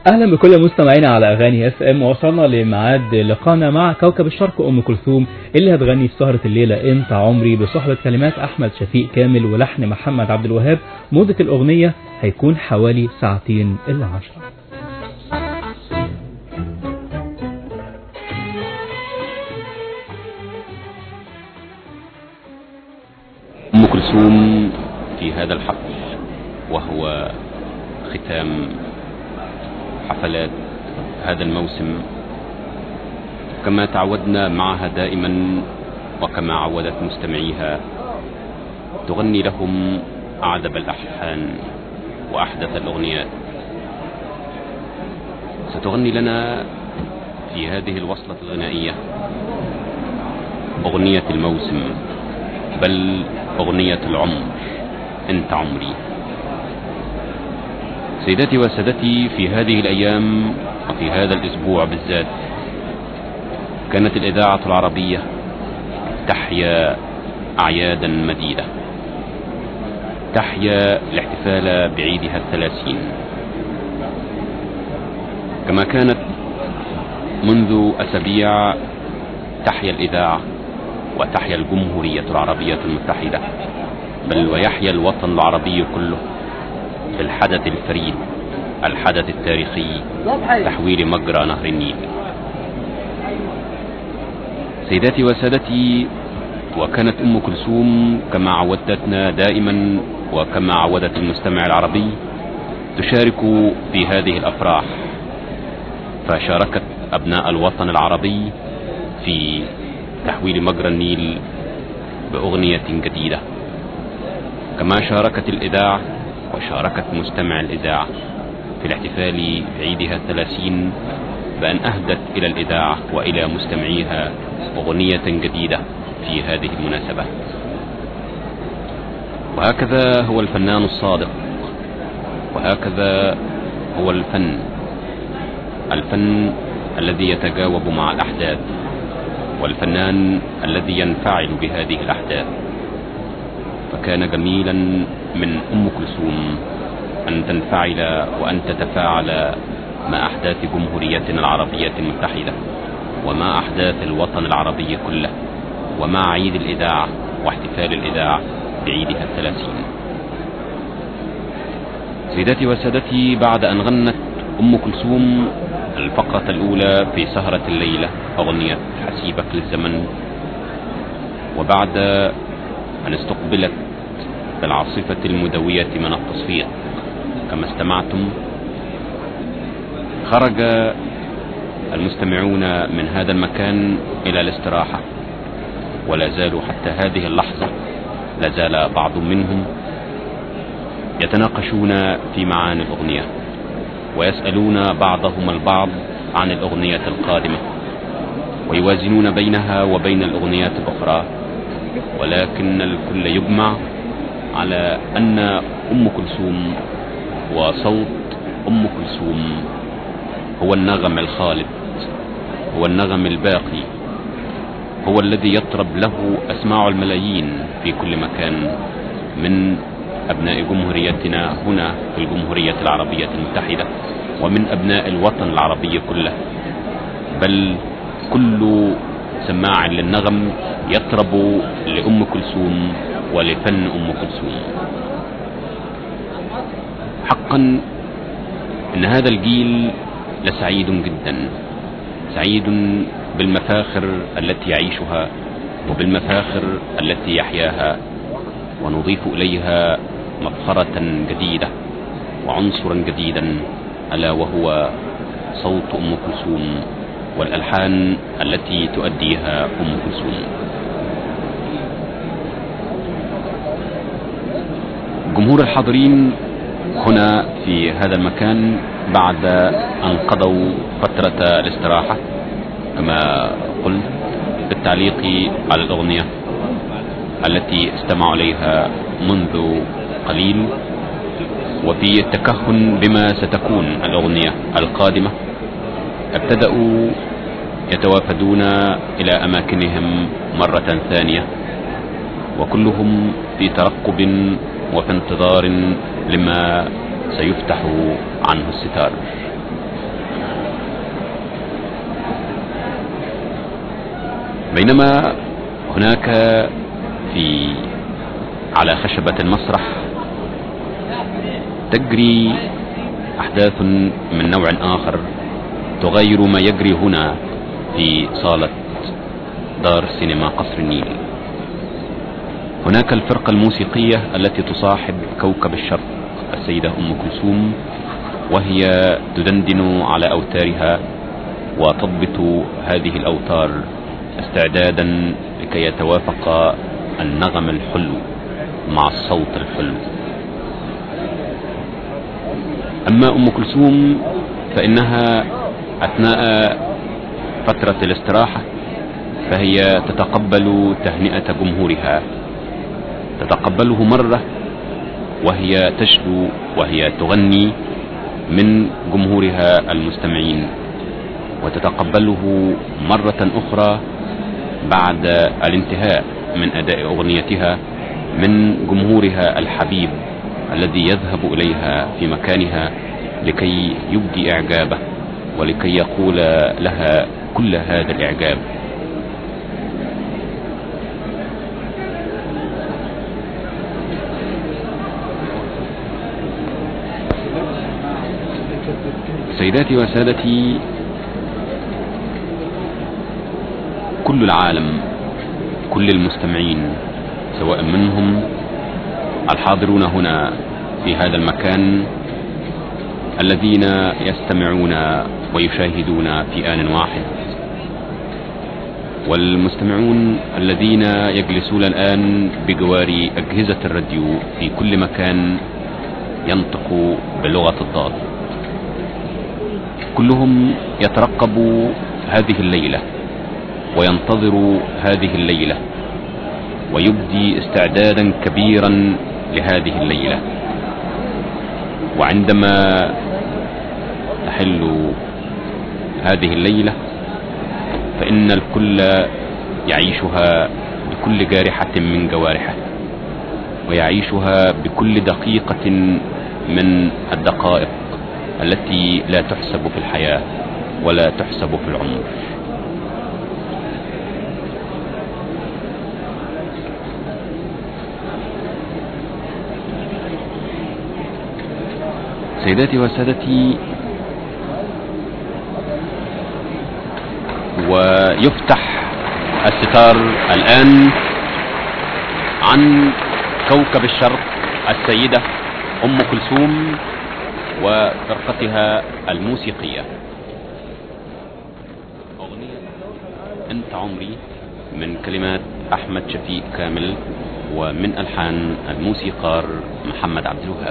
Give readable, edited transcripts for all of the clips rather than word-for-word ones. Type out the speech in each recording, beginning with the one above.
اهلا بكل مستمعينا على اغاني اف ام. وصلنا لميعاد لقانا مع كوكب الشرق ام كلثوم اللي هتغني في سهرة الليلة انت عمري بصحبة كلمات احمد شفيق كامل ولحن محمد عبد الوهاب. مدة الاغنية هيكون حوالي ساعتين الا 10. ام كلثوم في هذا الحفل وهو ختام حفلات هذا الموسم، كما تعودنا معها دائما وكما عودت مستمعيها تغني لهم أعذب الألحان وأحدث الأغنيات. ستغني لنا في هذه الوصلة الغنائية أغنية الموسم، بل أغنية العمر، انت عمري. سيداتي وسادتي، في هذه الأيام وفي هذا الأسبوع بالذات كانت الإذاعة العربية تحيا أعيادا مديدة، تحيا الاحتفال بعيدها 30، كما كانت منذ أسابيع تحيا الإذاعة وتحيا الجمهورية العربية المتحدة، بل ويحيا الوطن العربي كله في الحدث الفريد، الحدث التاريخي، تحويل مجرى نهر النيل. سيداتي وسادتي، وكانت أم كلثوم كما عودتنا دائما وكما عودت المستمع العربي تشارك في هذه الأفراح، فشاركت أبناء الوطن العربي في تحويل مجرى النيل بأغنية جديدة، كما شاركت الإذاعة وشاركت مستمع الإذاعة في الاحتفال بعيدها 30 بأن أهدت إلى الإذاعة وإلى مستمعيها أغنية جديدة في هذه المناسبة. وهكذا هو الفنان الصادق، وهكذا هو الفن الذي يتجاوب مع الأحداث، والفنان الذي ينفعل بهذه الأحداث. فكان جميلا من أم كلثوم أن تنفعل وأن تتفاعل مع أحداث جمهوريتنا العربية المتحدة، ومع أحداث الوطن العربي كله، ومع عيد الإذاعة واحتفال الإذاعة بعيدها 30. سيداتي وسادتي، بعد أن غنت أم كلثوم الفقرة الأولى في سهرة الليلة أغنية حسيبك للزمن، وبعد أن استقبلت بالعاصفة المدوية من التصفيق كما استمعتم، خرج المستمعون من هذا المكان إلى الاستراحة، ولا زالوا حتى هذه اللحظة لا زال بعض منهم يتناقشون في معاني الأغنية، ويسألون بعضهم البعض عن الأغنية القادمة، ويوازنون بينها وبين الأغنيات الأخرى، ولكن الكل يجمع على أن أم كلثوم وصوت أم كلثوم هو النغم الخالد، هو النغم الباقي، هو الذي يطرب له أسماع الملايين في كل مكان من أبناء جمهوريتنا هنا في الجمهورية العربية المتحدة، ومن أبناء الوطن العربي كله، بل كل سماع للنغم يطرب لأم كلثوم ولفن أم كلثوم. حقا إن هذا الجيل لسعيد جدا، سعيد بالمفاخر التي يعيشها وبالمفاخر التي يحياها، ونضيف إليها مفخرة جديدة وعنصرا جديدا، ألا وهو صوت أم كلثوم والألحان التي تؤديها أم كلثوم. جمهور الحاضرين هنا في هذا المكان بعد أن قضوا فترة الاستراحة كما قلت بالتعليق على الأغنية التي استمعوا إليها منذ قليل، وفي التكهن بما ستكون الأغنية القادمة، ابتدأوا يتوافدون إلى أماكنهم مرة ثانية، وكلهم في ترقب وفي انتظار لما سيفتح عنه الستار. بينما هناك على خشبة المسرح تجري أحداث من نوع آخر تغير ما يجري هنا في صالة دار سينما قصر النيل. هناك الفرقة الموسيقية التي تصاحب كوكب الشرق السيدة أم كلثوم، وهي تدندن على أوتارها وتضبط هذه الأوتار استعدادا لكي يتوافق النغم الحلو مع الصوت الحلو. أما أم كلثوم فإنها أثناء فترة الاستراحة فهي تتقبل تهنئة جمهورها، تتقبله مرة وهي تشدو وهي تغني من جمهورها المستمعين، وتتقبله مرة أخرى بعد الانتهاء من أداء أغنيتها من جمهورها الحبيب الذي يذهب إليها في مكانها لكي يبدي إعجابه ولكي يقول لها كل هذا الإعجاب. سيداتي وسادتي، كل العالم، كل المستمعين سواء منهم الحاضرون هنا في هذا المكان الذين يستمعون ويشاهدون في آن واحد، والمستمعون الذين يجلسون الآن بجوار أجهزة الراديو في كل مكان ينطق بلغة الضاد، كلهم يترقب هذه الليلة وينتظر هذه الليلة ويبدي استعدادا كبيرا لهذه الليلة. وعندما تحل هذه الليلة فإن الكل يعيشها بكل جارحة من جوارحه، ويعيشها بكل دقيقة من الدقائق التي لا تحسب في الحياة ولا تحسب في العمر. سيداتي وسادتي، ويفتح الستار الآن عن كوكب الشرق السيدة أم كلثوم وفرقتها الموسيقية. أغنية أنت عمري من كلمات أحمد شفيق كامل ومن ألحان الموسيقار محمد عبد الوهاب.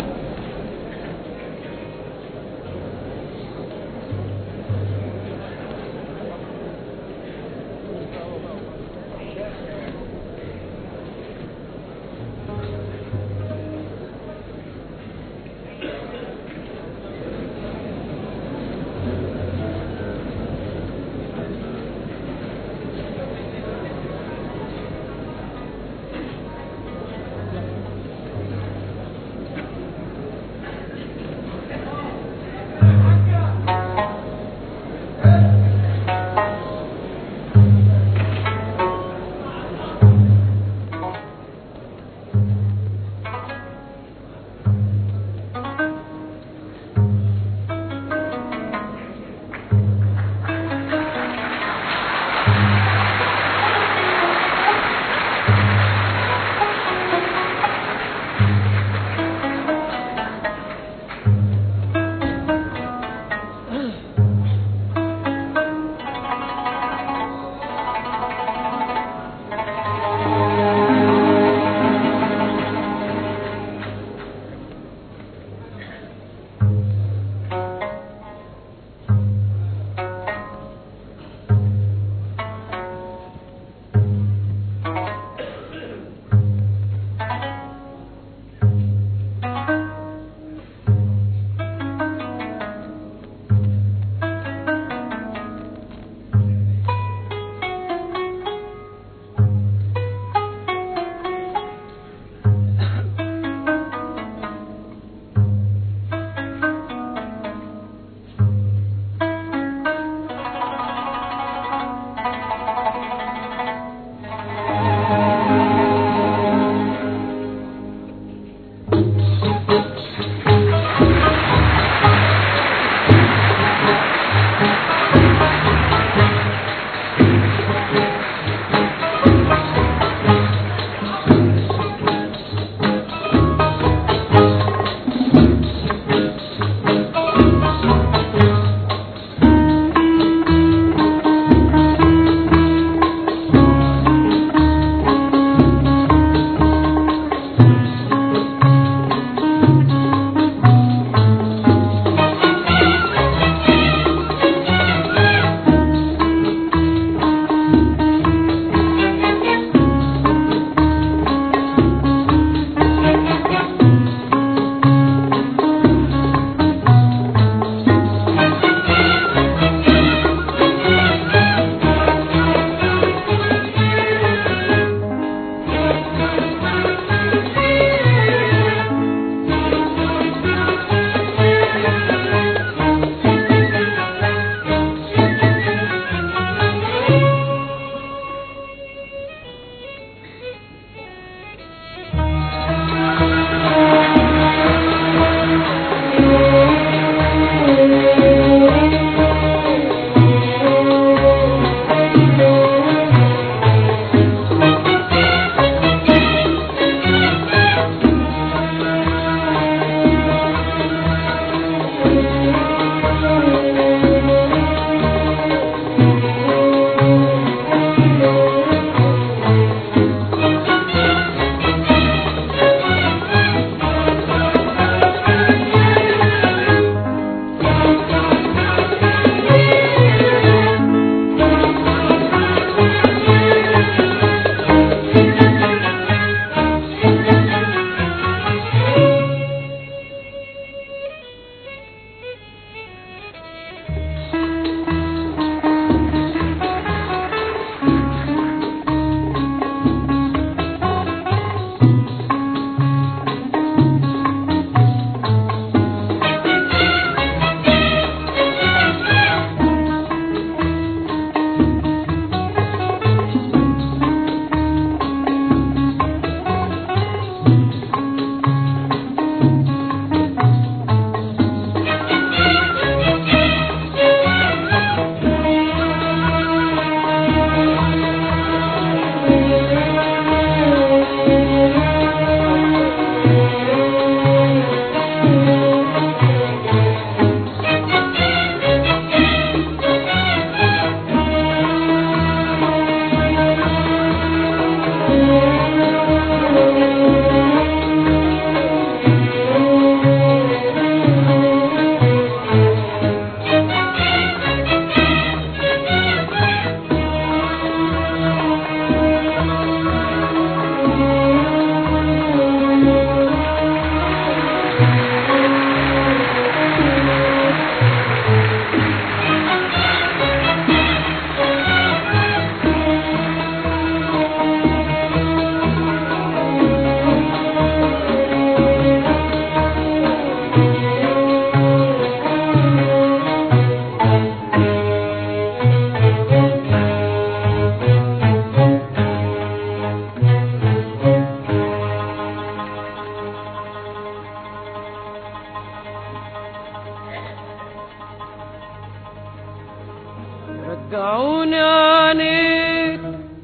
رجعوني عنيك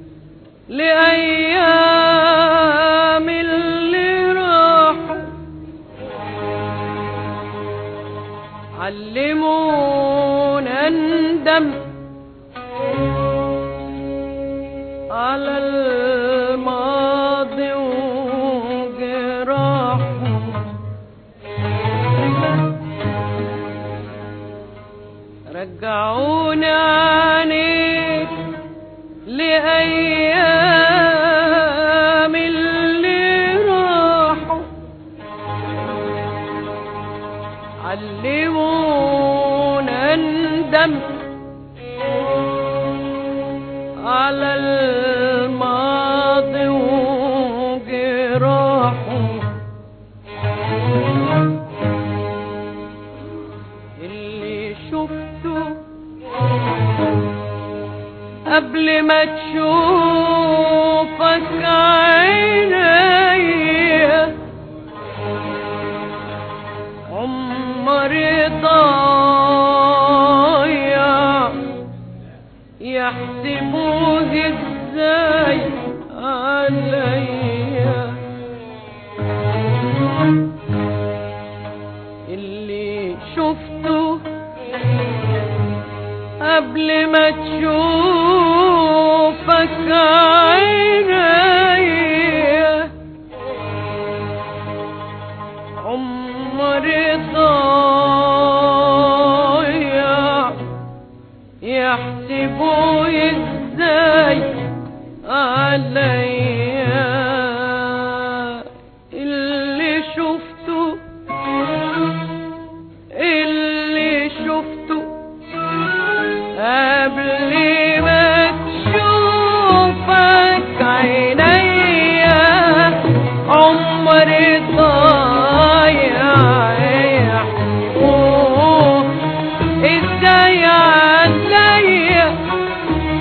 لأيام اللي راحوا، علمونا ندم على الماضي وجراحه. رجعوني عنيك لأيام اللي راحوا، علمونا ندم على الماضي وجراحه. اللي شفته قبل ما تشوفك عينيا، عمري ضايع يحسبوه ازاي عليا. اللي شفته قبل ما تشوفك عينيا، عمري ضايع يحسبوا ازاي عليا. اللي شفته قبل ما تشوفك عينيا، عمري ضايع يحسبوه ازاي عليا.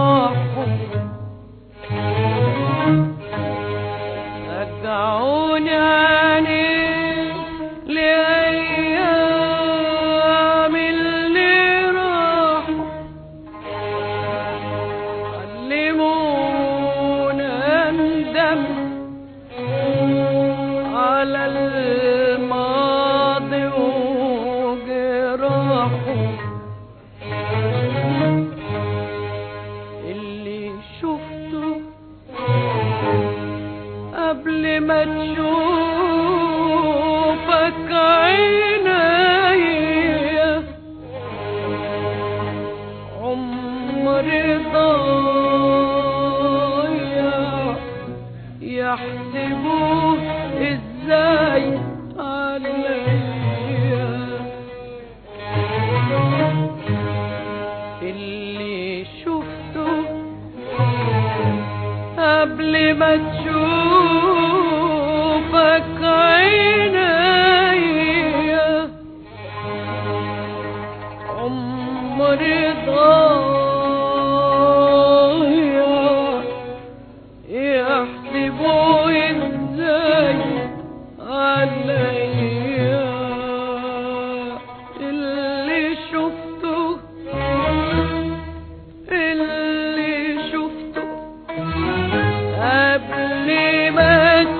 جراحه رجعوني عني لأيام اللي راحوا علمونا ندم على الماضي وجراحه اللي شفته قبل ما تشوفك عينيا عمري ضايع يحسبوه ازاي عليا اللي شفته قبل ما تشوفك عينيا عمري ضايع يحسبوا ازاي عليا اللي شفته قبل ما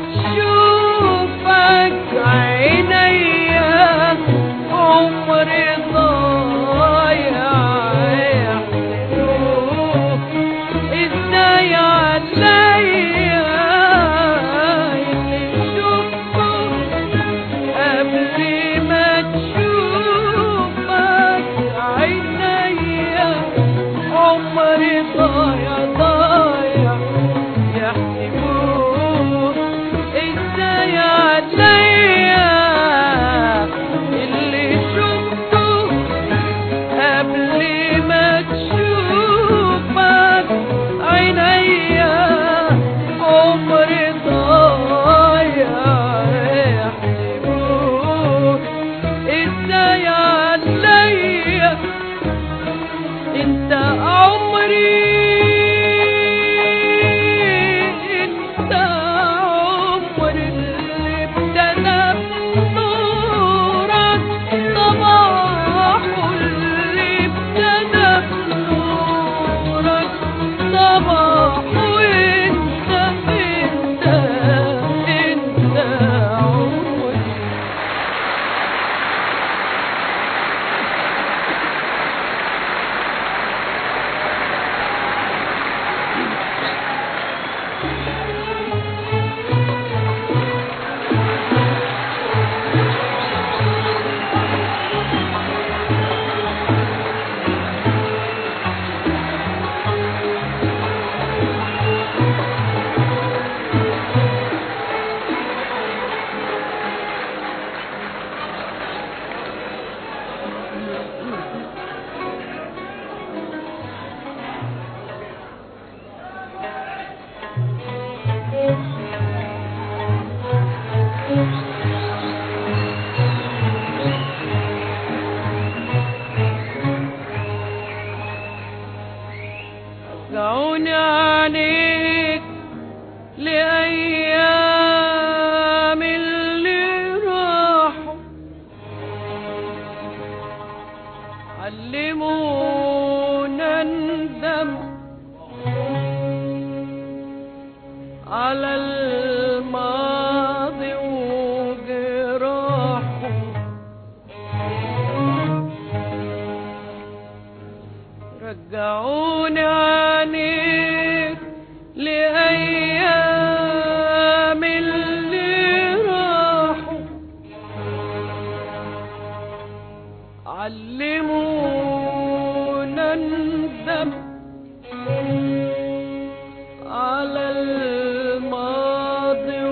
تشوفك عينيا عمري ضايع يحسبوه ازاي عليا اللي شفته قبل ما تشوفك عينيا عمري ضايع يحسبوه ازاي عليا اللي شفته قبل ما تشوفك عينيا عمري ضايع يحسبوه ازاي عليا انت عمري رجعوني عنيك لأيام اللي راحوا علمونا ندم على الماضي وجراحه رجعوني عنيك لأيام اللي راحوا علمونا ندم على الماضي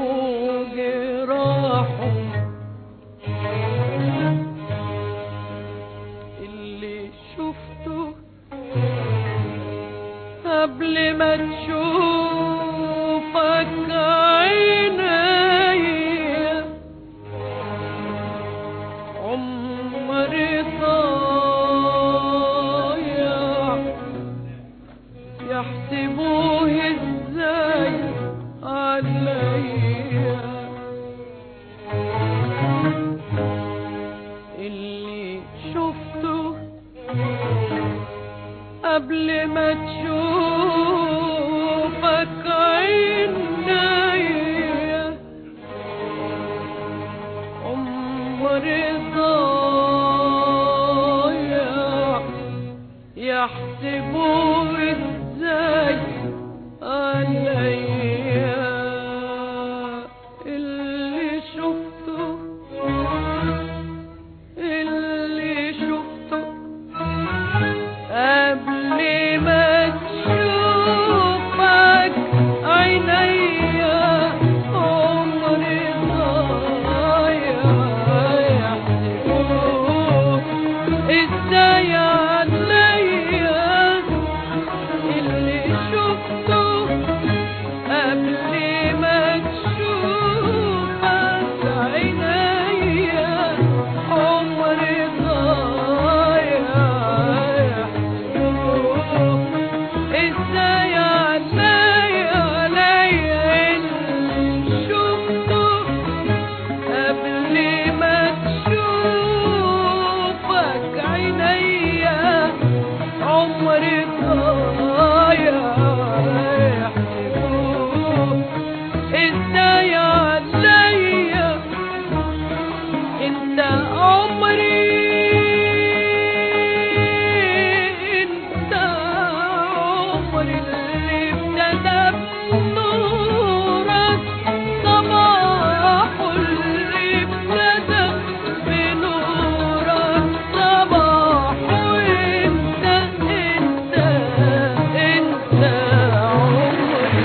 وجراحه اللي شفته قبل ما تشوفك عينيا عمري ضايع يحسبوه ازاي عليا اللي شفته قبل ما تشوفك عينيا عمري ضايع يحسبوه ازاي عليا اللي شفته قبل ما تشوفك عينيا عمري ضايع يحسبوه ازاي عليا اللي شفته قبل ما تشوفك عينيا عمري ضايع ازاي عليا اللي شفته قبل ما تشوفك عينيا عمري ضايع ازاي عليا انت عمري اللي ابتدى بنورك صباح اللي ابتدى بنورك صباح وانت عمري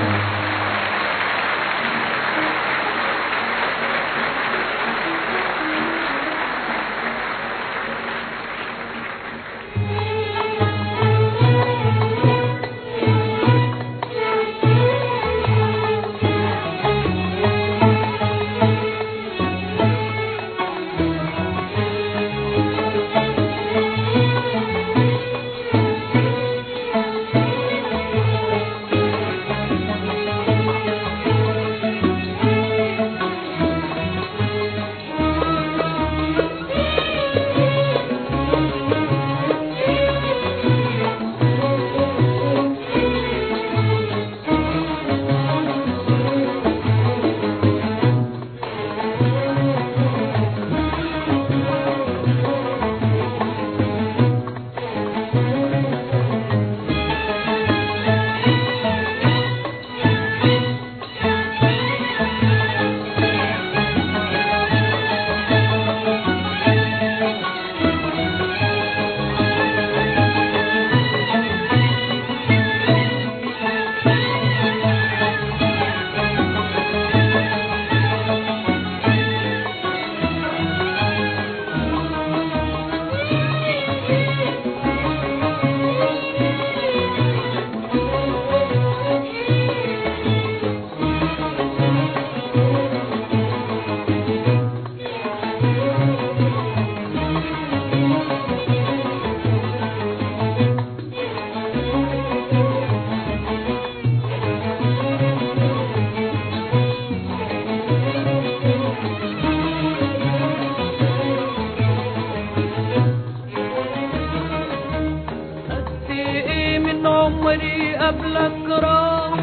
عمري قبلك راح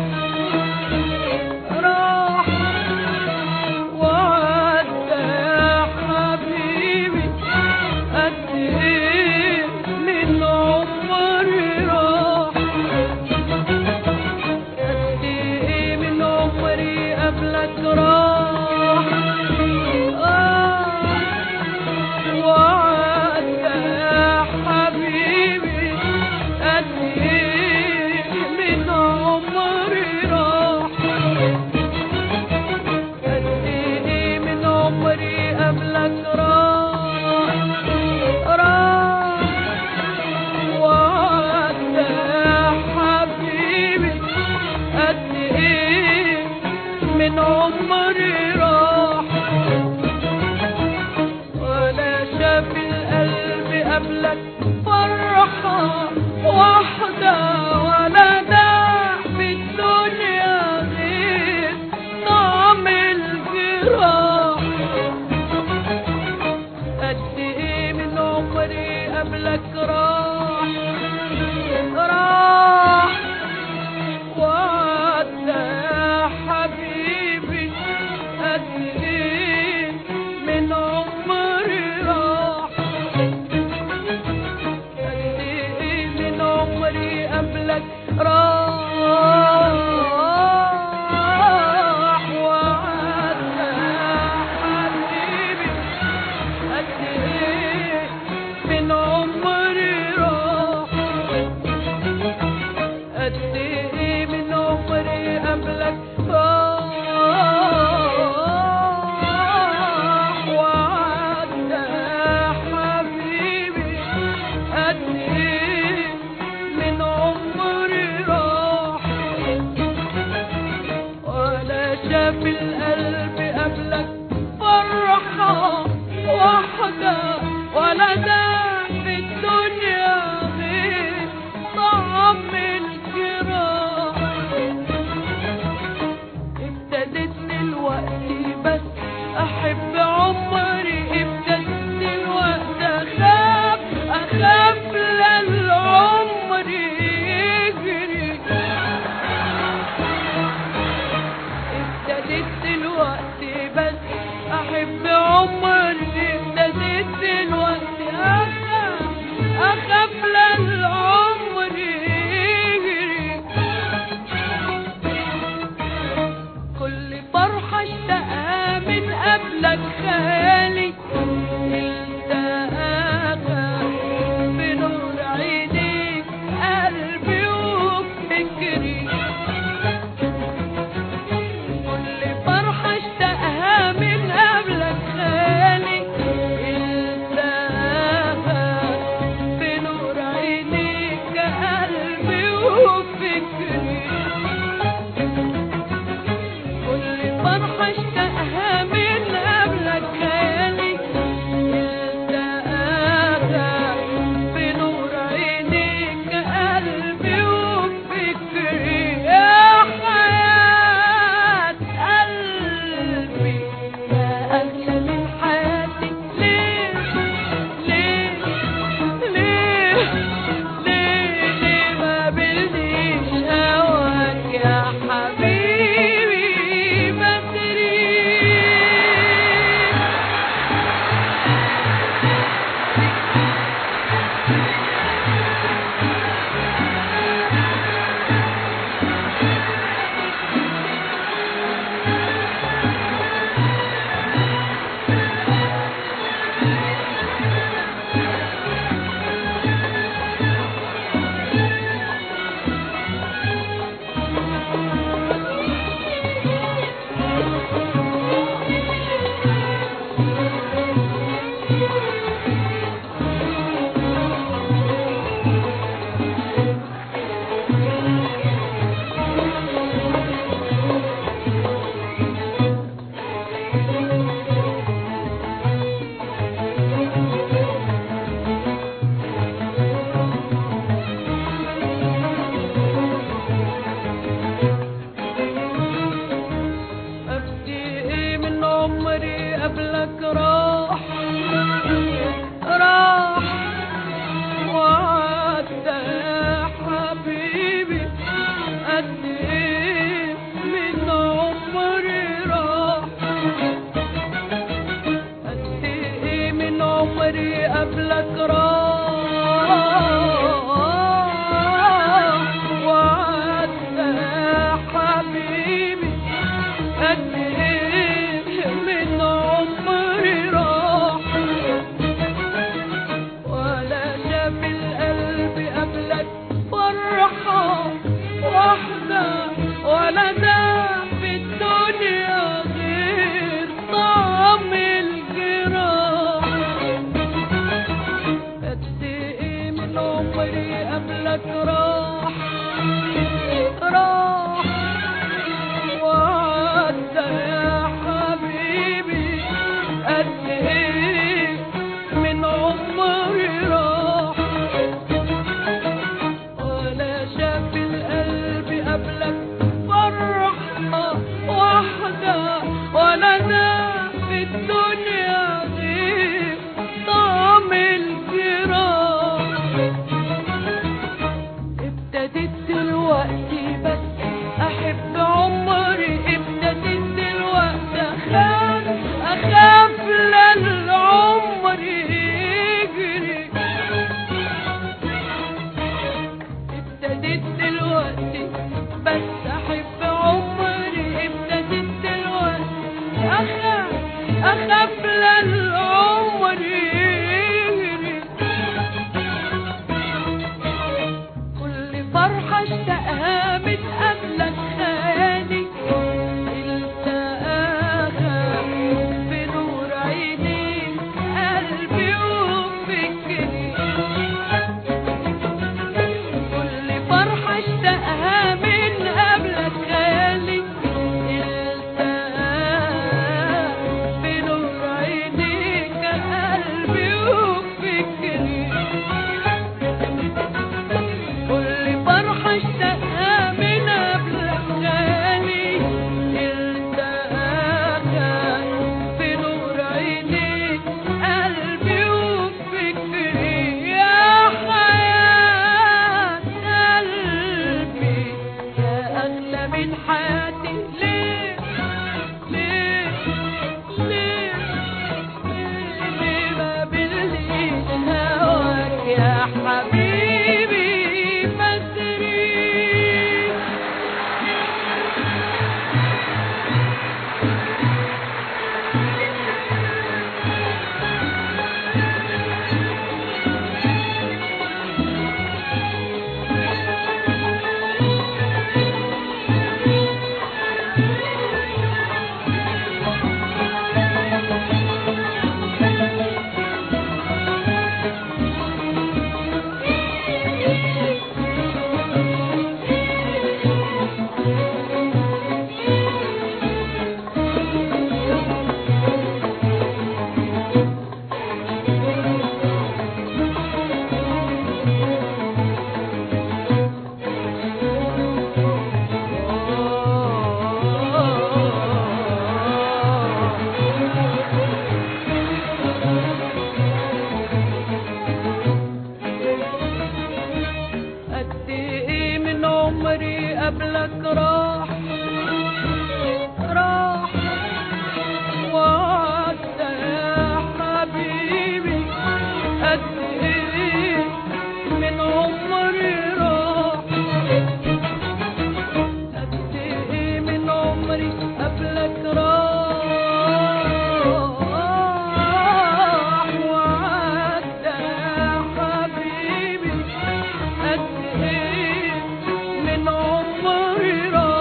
وعدى يا حبيبي قد ايه من عمري راح قد ايه من عمري قبلك راح وعدى يا حبيبي قد ايه من عمري راح قد ايه من عمري قبلك راح وعدى يا حبيبي قد ايه من عمري راح ولا شاف القلب قبلك فرحة واحدة ولا ده قد ايه من عمري قبلك وعدى حبيبي، قد ايه من عمري راح، ولا شاف القلب قبلك فرحة واحدة، ولا داع في الدنيا غير طعم الجراح. ابتدت دلوقتي بس احب عمري، ابتدت دلوقتي اخاف للعمر يجري. ابتدت دلوقتي بس احب عمري، ابتدت دلوقتي اخاف للعمر يجري. كل فرحة اشتاقها من قبلك خيالي التقاها بنور عينيك قلبي وفكري. كل فرحة اشتاقها من قبلك خيالي التقاها بنور عينيك قلبي وفكري. كل فرحة اشتاقها من قبلك خيالي التقاها بنور عينيك قلبي وفكري. يا حياة قلبي يا أغلى من حياتي، ليه ليه ليه ليه ما بلديش هواك يا حبيبي بدري. قد ايه من عمري قبلك راح وعدى حبيبي، قد ايه من عمري راح، قد ايه من عمري قبلك وعدى حبيبي، قد ايه من عمري راح، ولا شاف القلب قبلك فرحة واحدة، من قبلك خالي التقاها بنور عينيك قلبي وفكري كل فرحة اشتقها من قبلك خالي التقاها بنور عينيك قلبي وفكري كل فرحة اشتقها من قبلك غالي التقاها بنور عينيك قلبي وفكري يا حياة قلبي يا أغلى من حياتي ليه ليه ليه ليه ما بلقيش هواك يا حبيبي بدري قد ايه من عمري قبلك راح راح وعدى يا حبيبي قد ايه من عمري راح قد ايه من عمري قبلك راح وعدى يا حبيبي قد ايه من عمري راح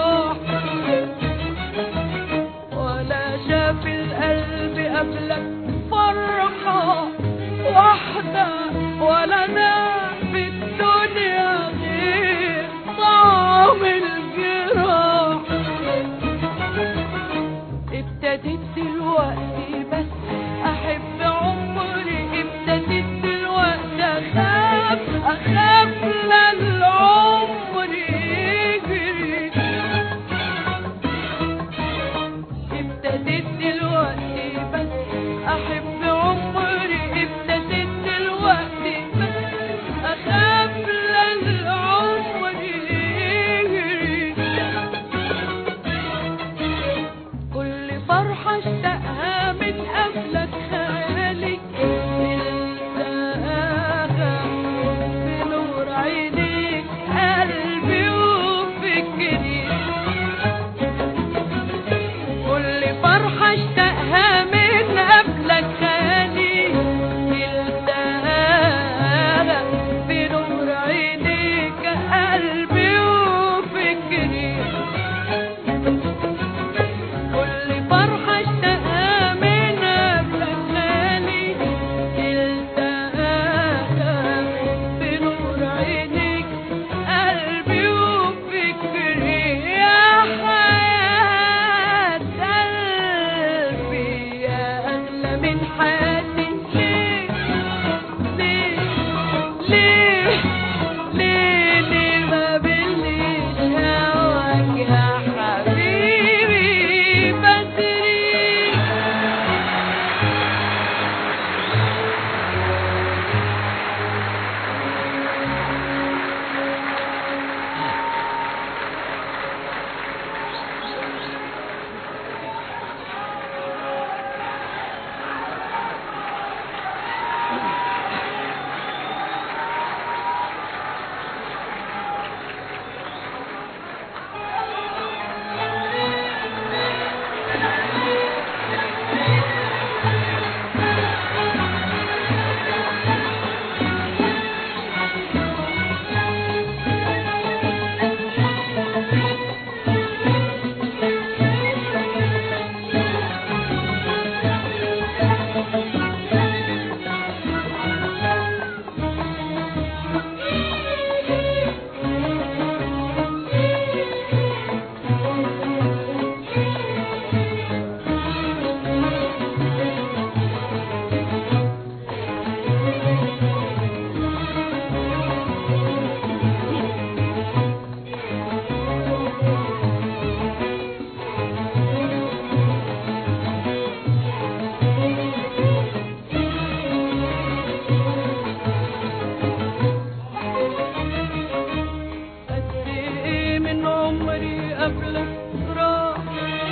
قبلك راح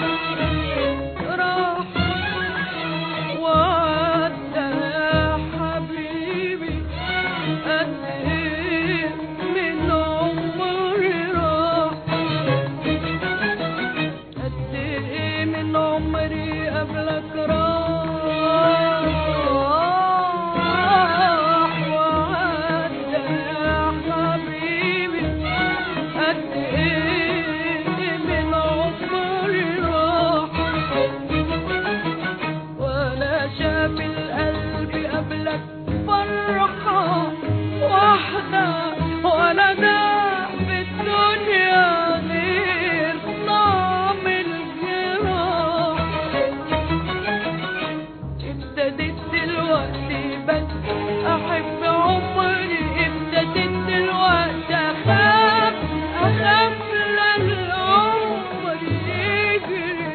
راح وعدى يا حبيبي قد ايه من عمري راح قد ايه من عمري قبلك راح وعدى يا حبيبي قد ايه من عمري راح ولا شاف القلب قبلك فرحة واحدة ولا داع في الدنيا غير طعم الجراح ابتديت دلوقتي بس احب عمري ابتديت دلوقتي اخاف للعمر يجري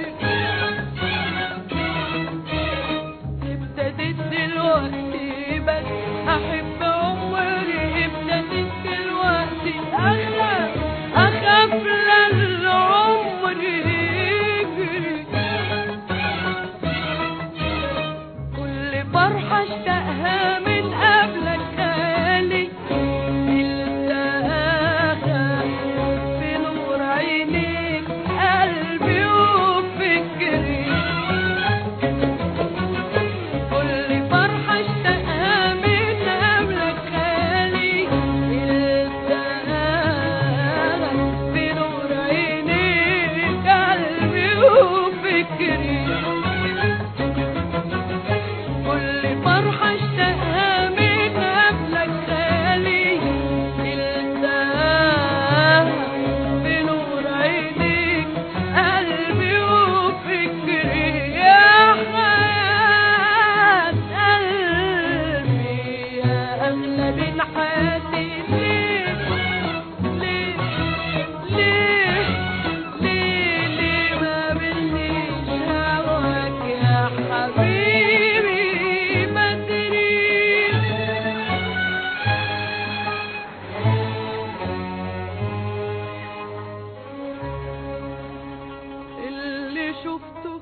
ابتديت دلوقتي بس احب عمري ابتديت دلوقتي اخاف للعمر يجري كل فرحة اشتاقها من قبلك خالي التقاها في نور عينيك قلبي وفكري كل فرحة اشتاقها من قبلك خالي التقاها في نور عينيك قلبي وفكري كل فرحة اشتاقها من قبلك خالي التقاها في نور عينيك قلبي وفكري يا حياة قلبي يا أغلى من حياتي ليه ليه ليه ليه ليه ما بلنيش هواك يا حبيبي ما تريد اللي شفته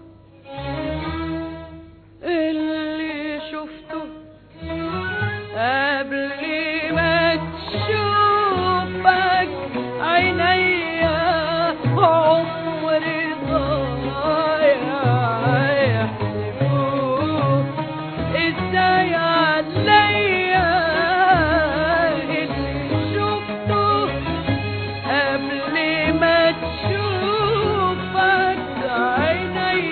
قبل ما تشوفك عينيا عمري ضايع يحسبوه ازاي عليا اللي شفته قبل ما تشوفك عينيا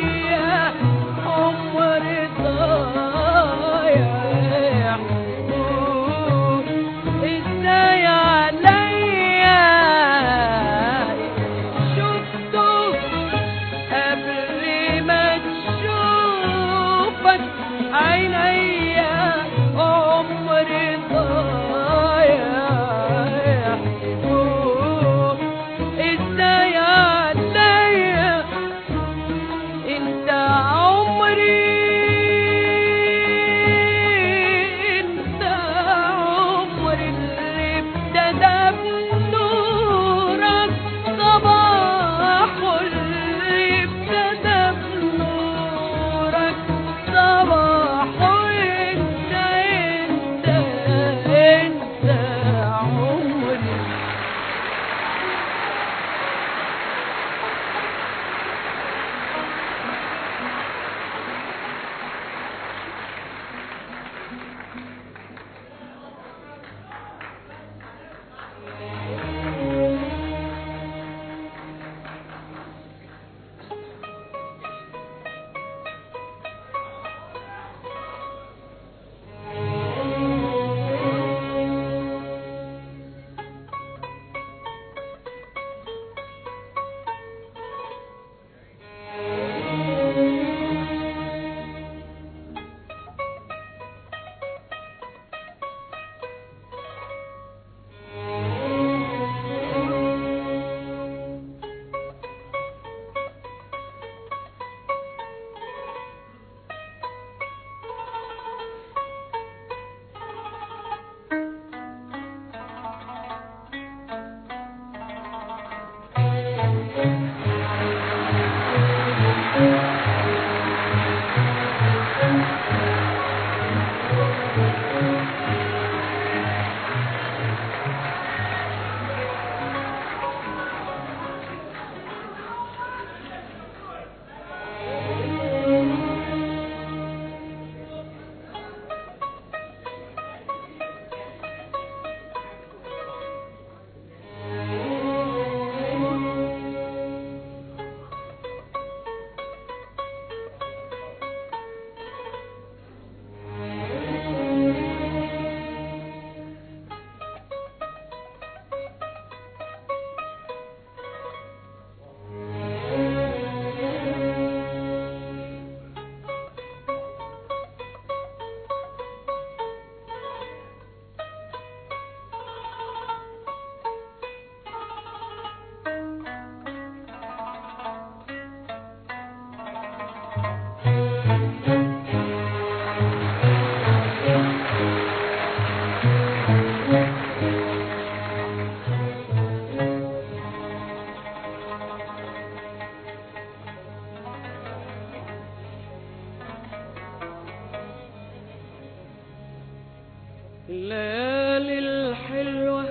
الليالي الحلوة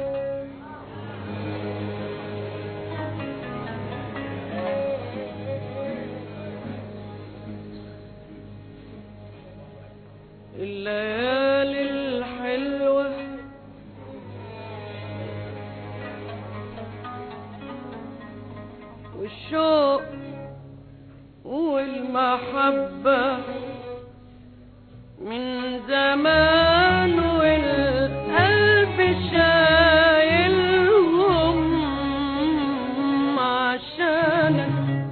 الليالي الحلوة والشوق والمحبة من زمان والقلب شايلهم عشانك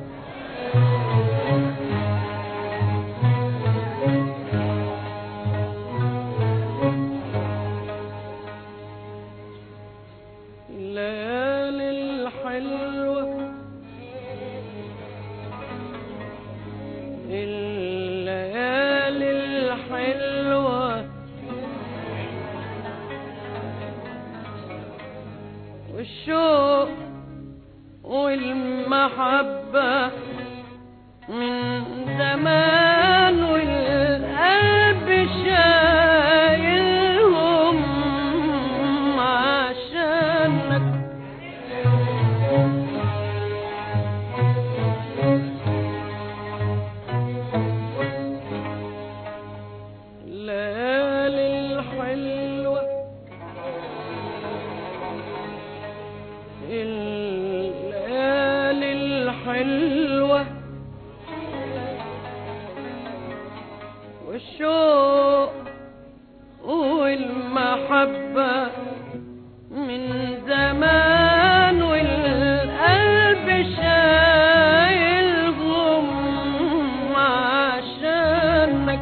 الليالي الحلوة الليالي الحلوة والشوق والمحبة من زمان والقلب شايلهم عشانك الليالي الحلوة الليالي الحلوة والشوق والمحبة من زمان والقلب شايلهم عشانك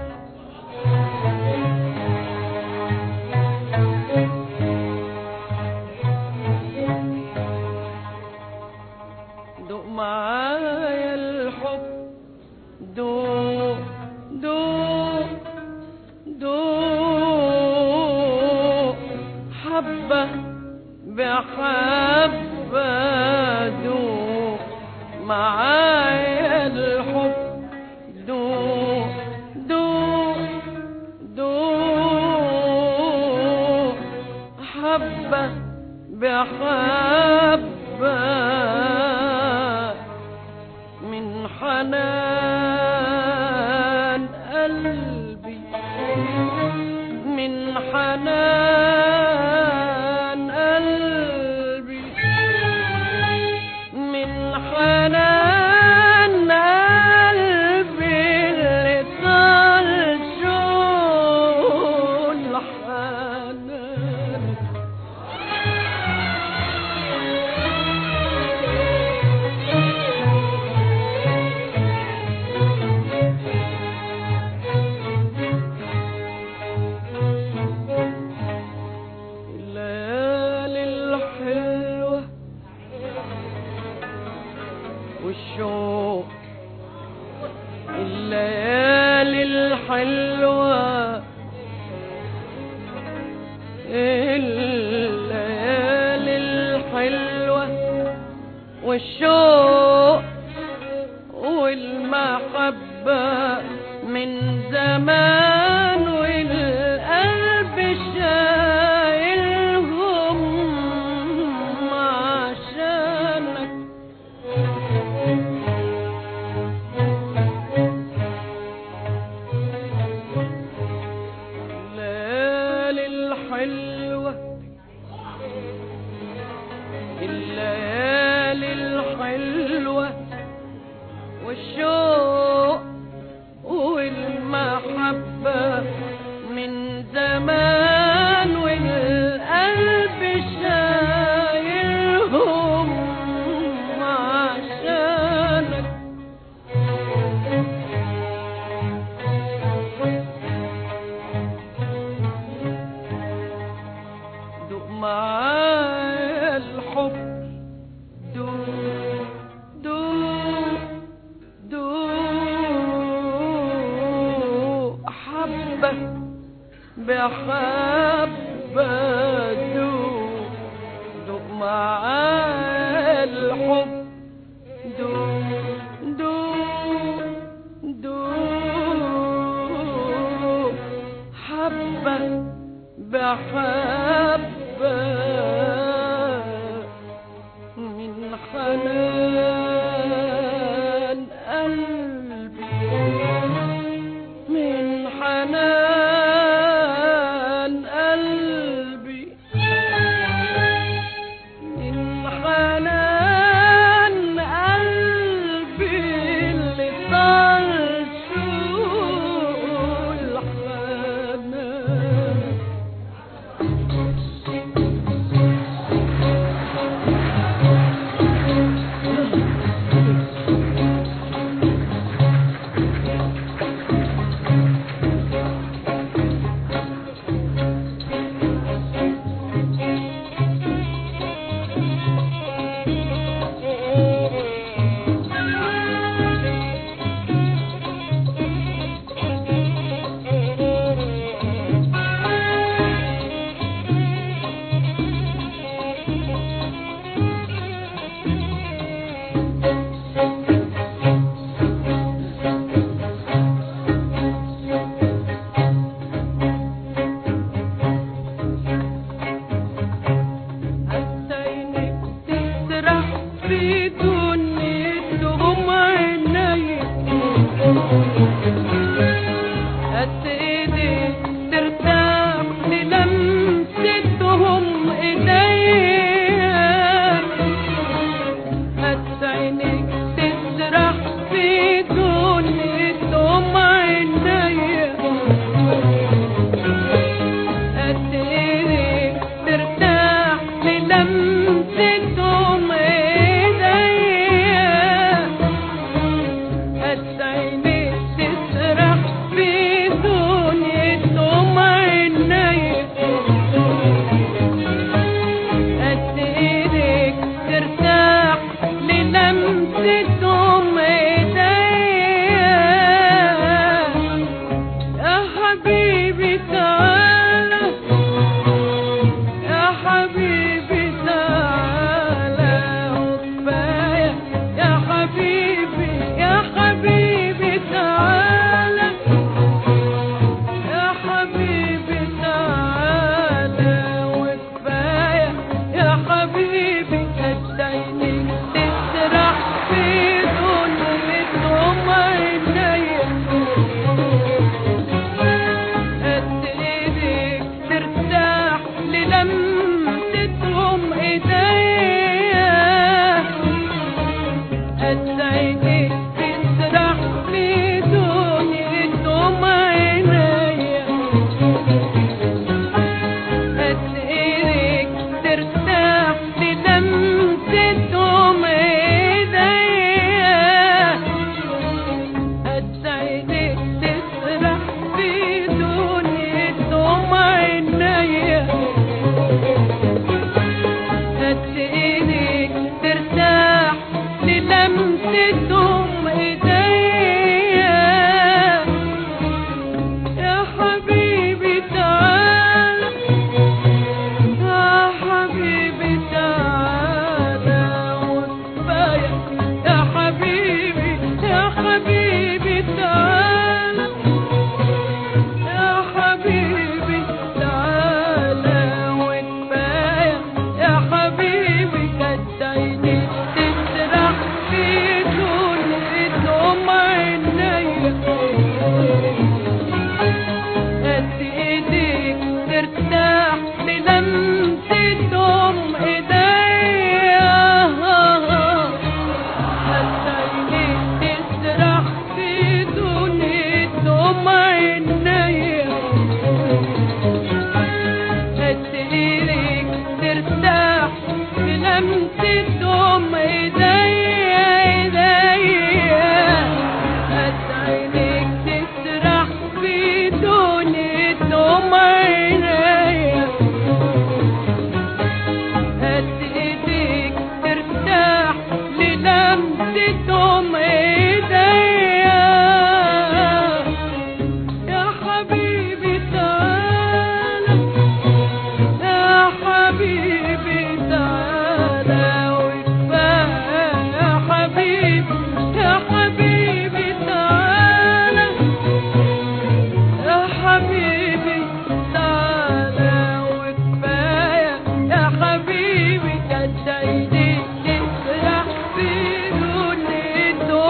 دوق معايا الحب دوق دوق دوق حبة بحبة دوق معايا الحب دوق دوق دوق حبة بحبة من حنان قلبي من حنان قلبي من حنان قلبي اللي طال شوق الحنان الليالي الحلوة والشوق الليالي الحلوة الليالي الحلوة والشوق والمحبة من زمان والقلب شايلهم عشانك الليالي الحلوة الليالي الحلوة والشوق والمحبة من زمان والقلب شايلهم عشانك دوق معايا الحب دوق دوق دوق حبة بحبة دوق دوق معايا الحب دوق دوق دوق حبة بحبة من حنان قلبي، من حنان قلبي، من حنان قلبي اللي طال شوق الحنان. حبيبي تعالى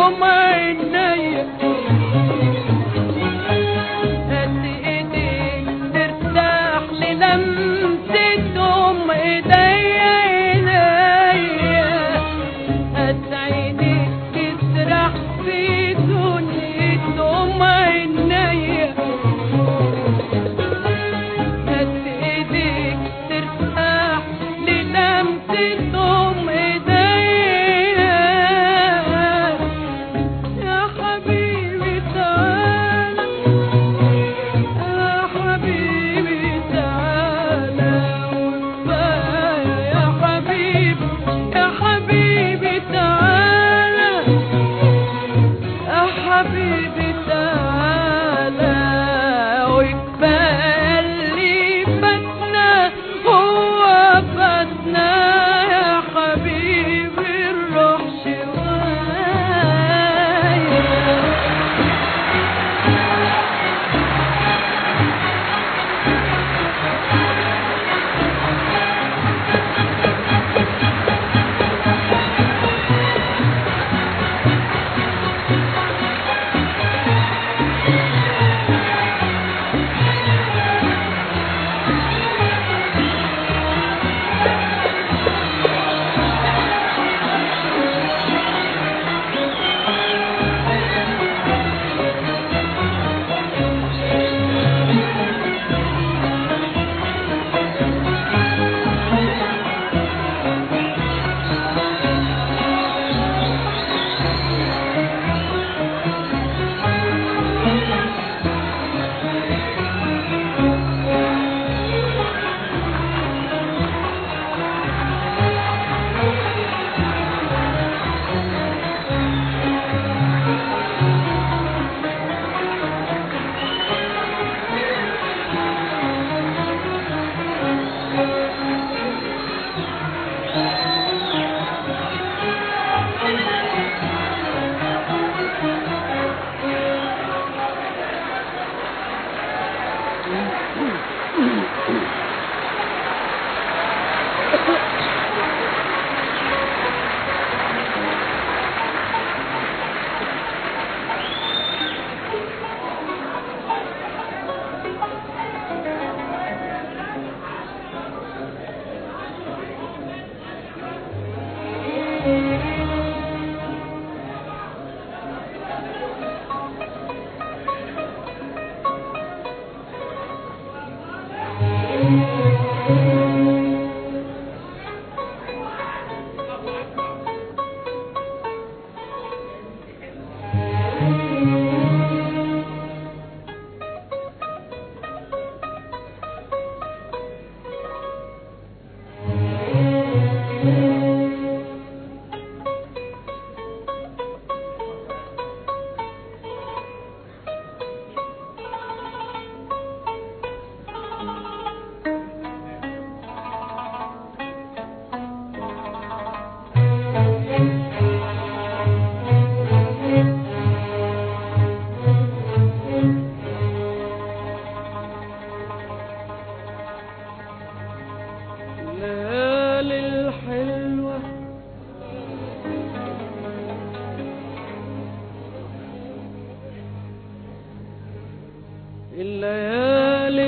الليالي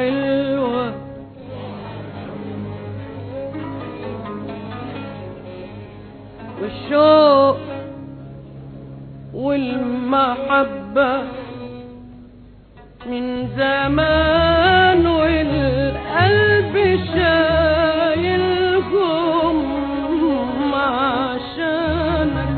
الحلوة والشوق والمحبة من زمان والقلب شايلهم عشانك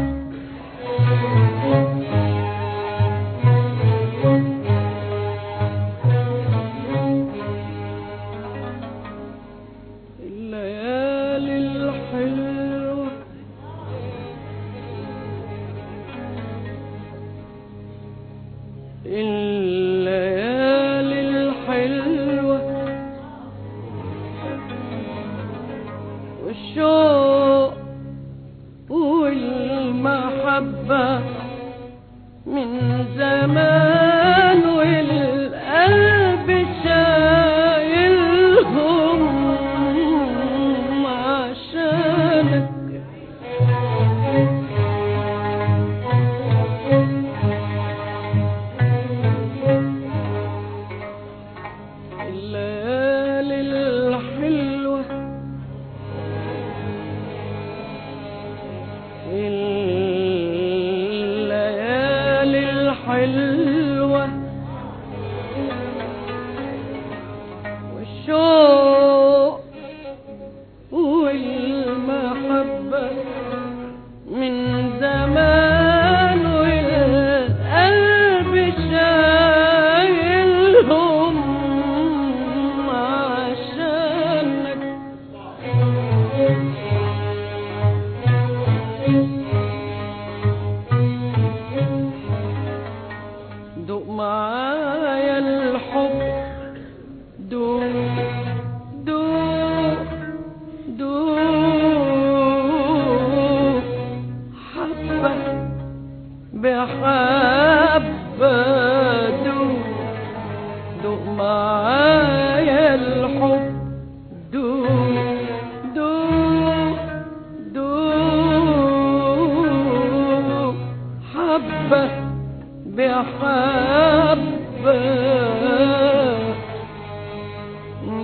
الليالي الحلوة الليالي الحلوة والشوق والمحبة من زمان والقلب شايلهم عشانك حلوة والشوق والمحبة من زمان والقلب شايلهم عشانك دوق معايا الحب دوق دوق دوق حبة بحبة دوق دوق معايا الحب دوق دوق دوق حبة بحبة من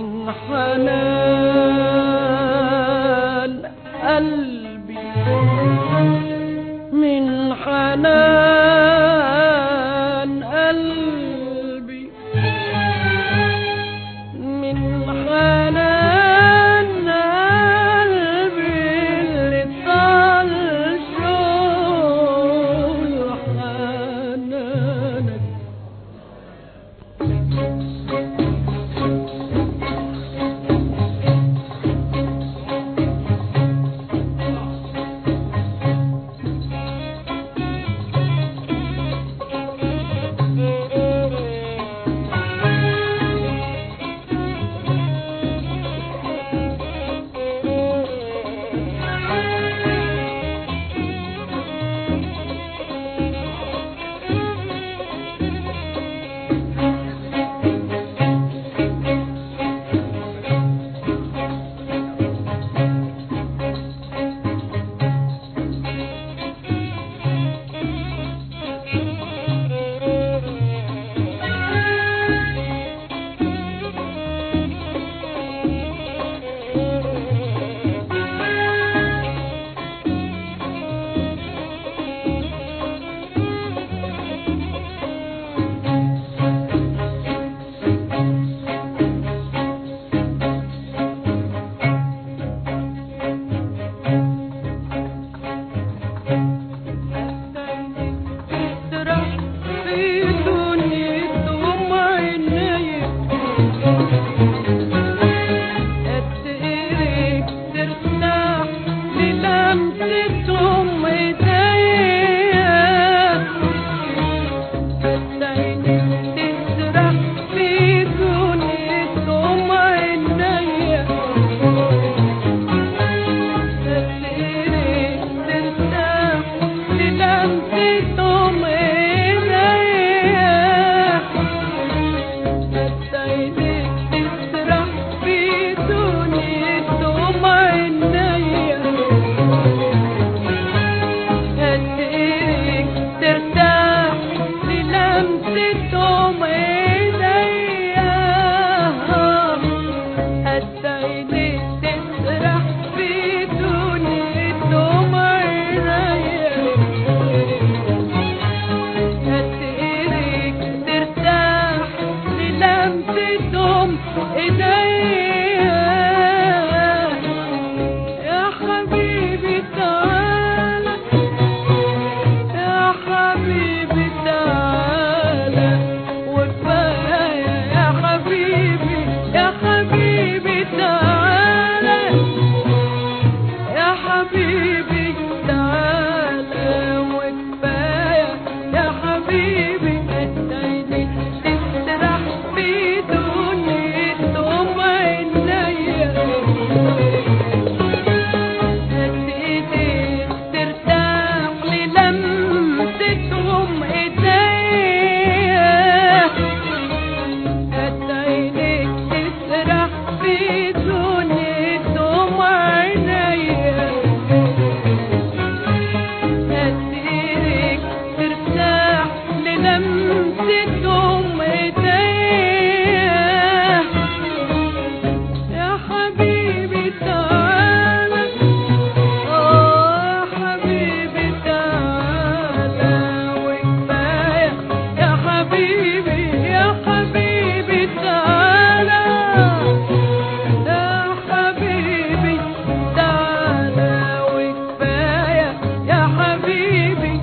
حنان قلبي من حنان قلبي من حنان قلبي اللي طال شوق حنانك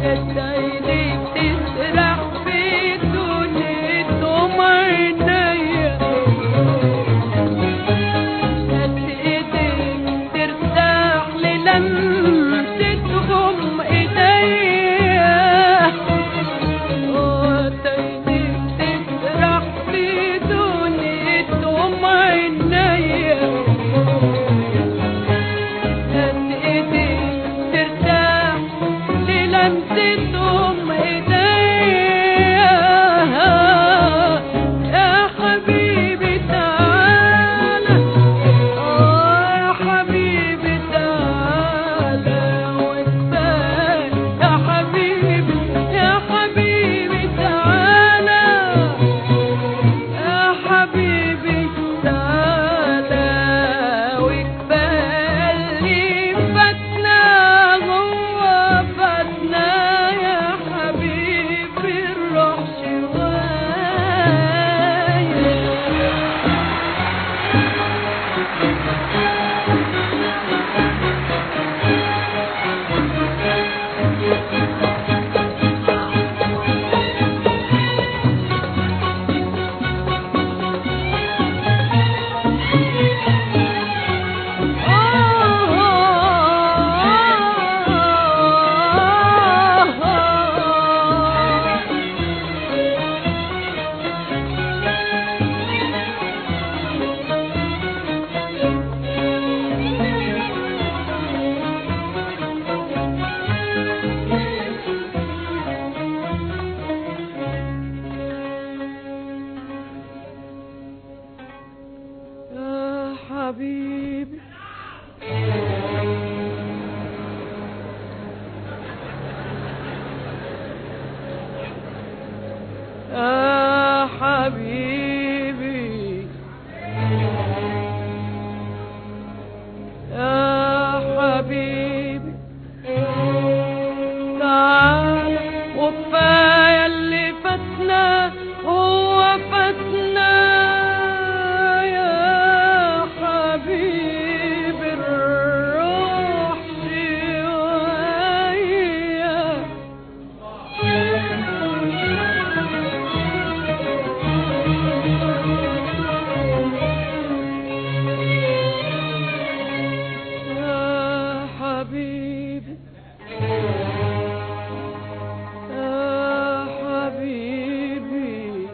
كانت عيني بتسرح في دنيتهم عينيا كانت ايديك ترتاح للمستهم ايديا وتايديك تسرح في دنيتهم عينيا كانت ايديك ترتاح للمستهم ايديا يا حبيبي تعالى يا حبيبي تعالى وكفاية يا حبيبي يا حبيبي تعالى يا حبيبي تعالى وكفاية اللي فاتنا جوا فاتنا يا حبيبي الروح يا حبيبي يا حبيبي يا حبيبي تعال وكفاية اللي فاتنا هو فاتنا يا حبيبي الروح شوية يا حبيبي يا حبيبي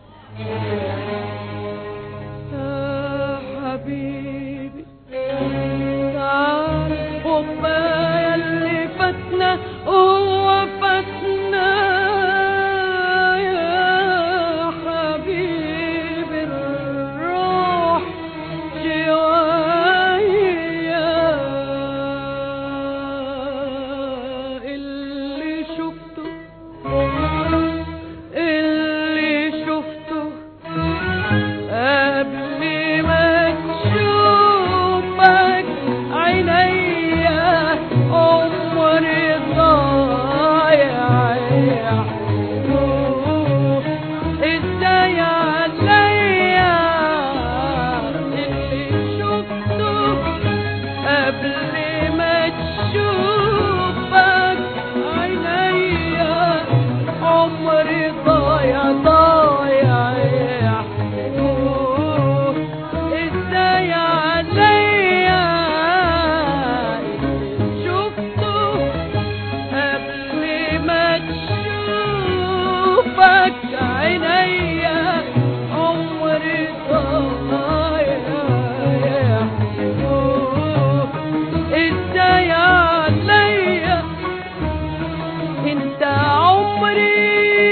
يا حبيبي تعال وكفاية اللي فاتنا هو فاتنا يا حبيبي الروح شوية اللي شفته قبل ما تشوفك عينيا عمري ضايع يا حبيبي ازاي عليا اللي شفته قبل ما تشوفك عينيا عمري ضايع ضايع يا حبيبي ازاي عليا اللي شفته قبل ما تشوفك عينيا عمري ضايع يا حبيبي ازاي عليا انت عمري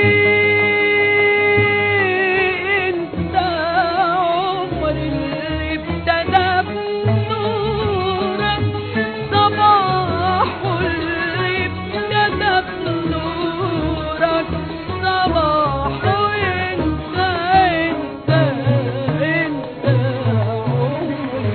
انت عمري اللي ابتدى بنورك صباحه اللي ابتدى بنورك صباحه انت انت انت عمري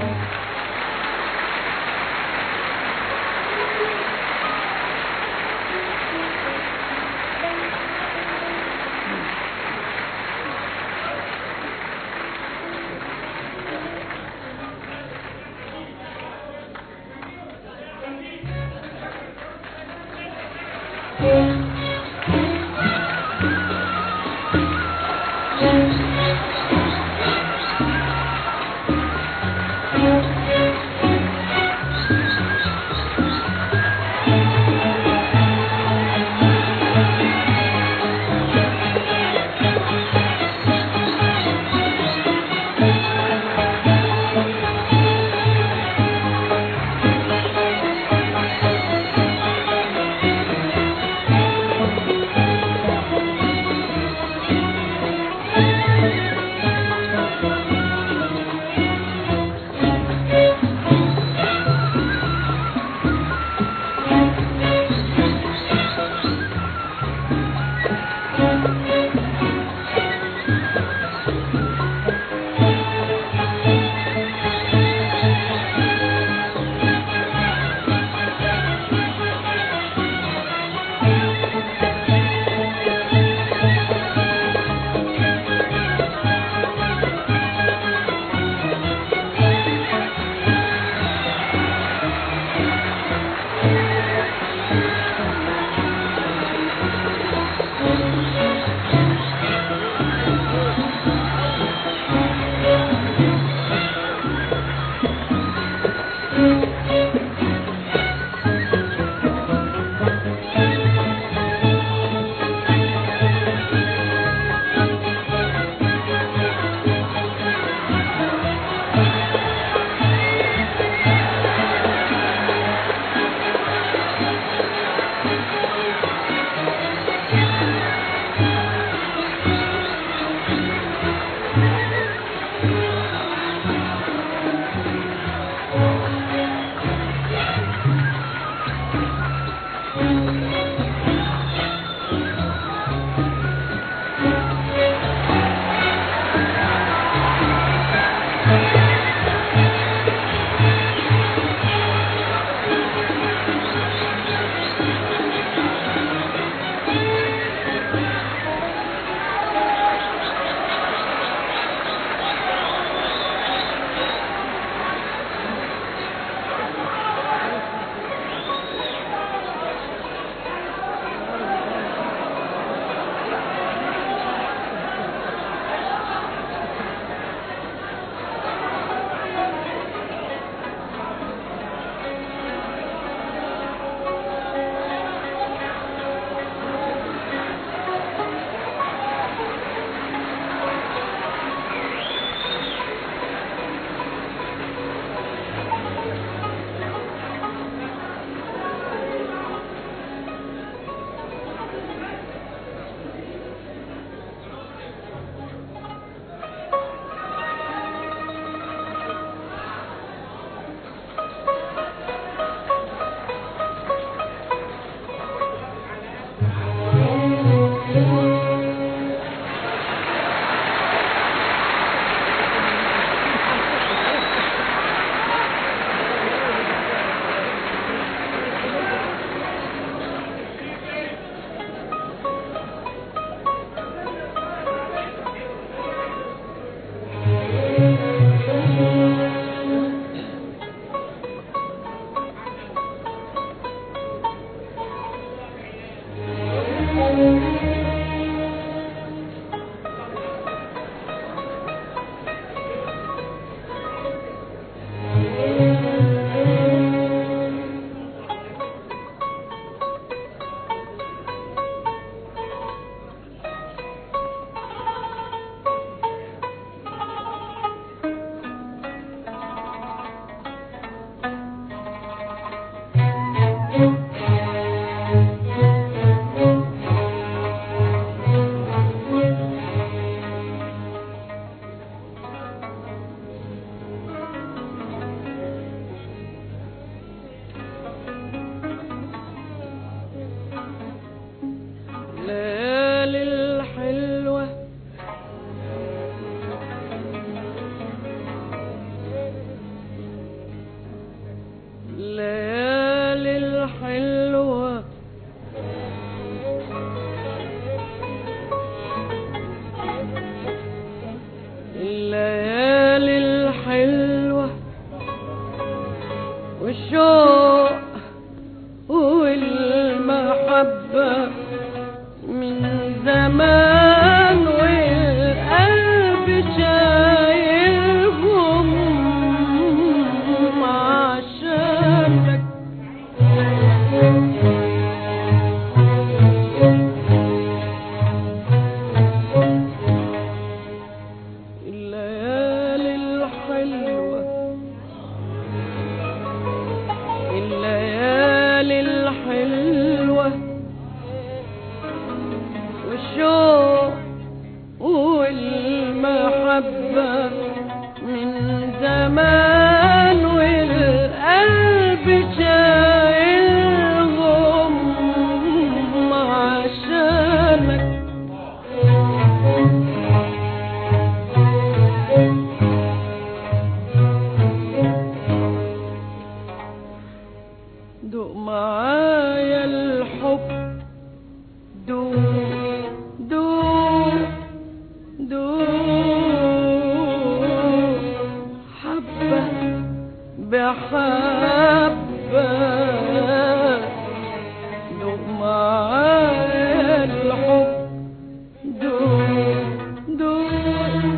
محبة من زمان والقلب شايلهم عشانك. الليالي الحلوة الليالي الحلوة والشوق والمحبة من زمان والقلب شايلهم عشانك. دوق معايا الحب دوق دوق دوق حبة بحبة. دوق معايا الحب دوق دوق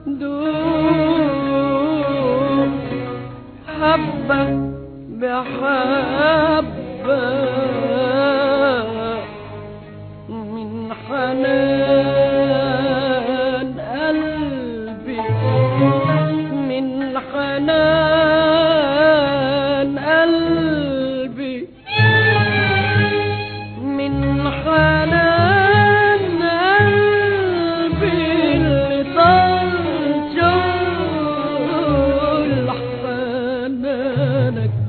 دوق حبة بحبة من حنان قلبي من حنان قلبي من حنان قلبي اللي طال جول حنانك.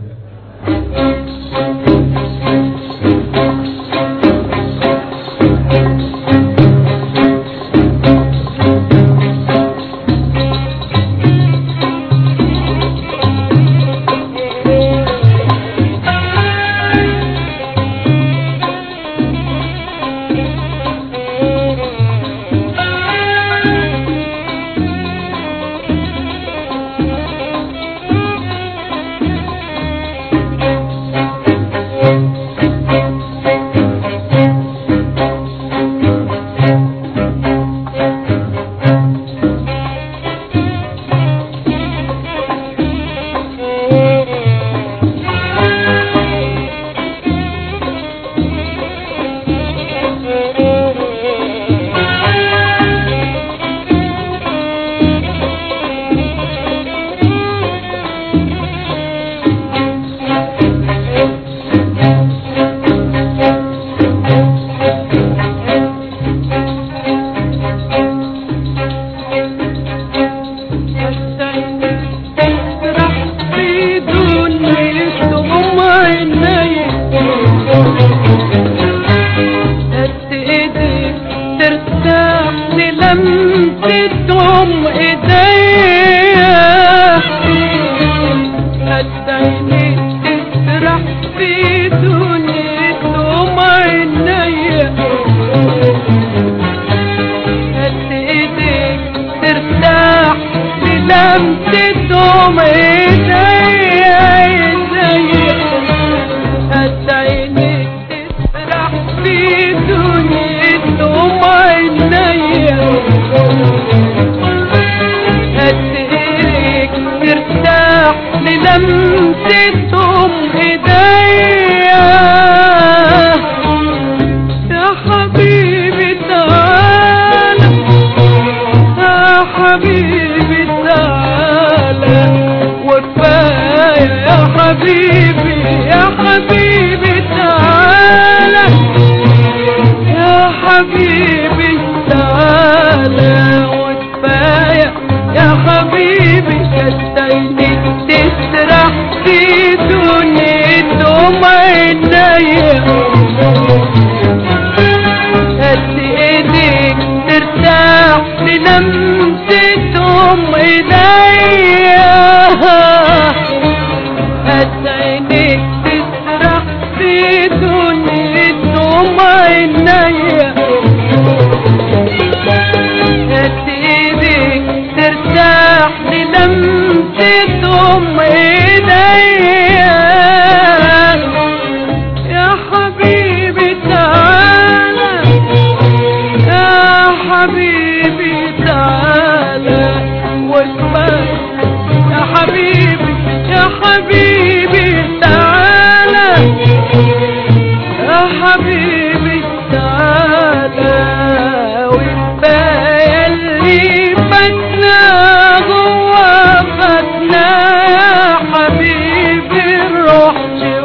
لمستهم ايديا هتعيني تسرح في دنيتهم عينيا هت ايديك ترتاح للمستهم ايديا هتعيني تسرح في دنيتهم عينيا هتقيك ترتاح للمستهم ايديا يا حبيبي تعالى يا حبيبي تعالى وكفاية يا حبيبي يا حبيبي تعالى يا حبيبي تعالى وكفاية يا حبيبي هتعيني تسرح في دنيتهم عينيا هت ايديك ترتاح للمستهم ايديا هتعينيك تسرح في دنيتهم عينيا هت ايديك ترتاح للمستهم ايديا يا حبيبي تعالى حبيبي تعالى يا حبيبي تعالى وكفاية اللي فاتنا جوا فاتنا يا حبيبي الروح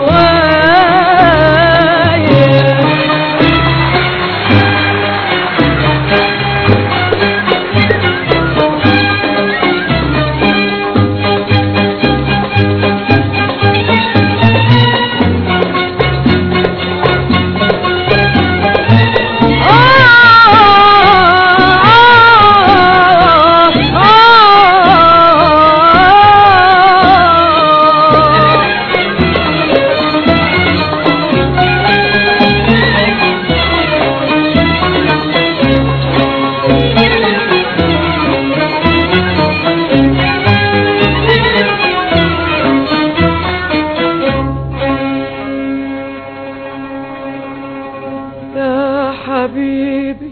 حبيبي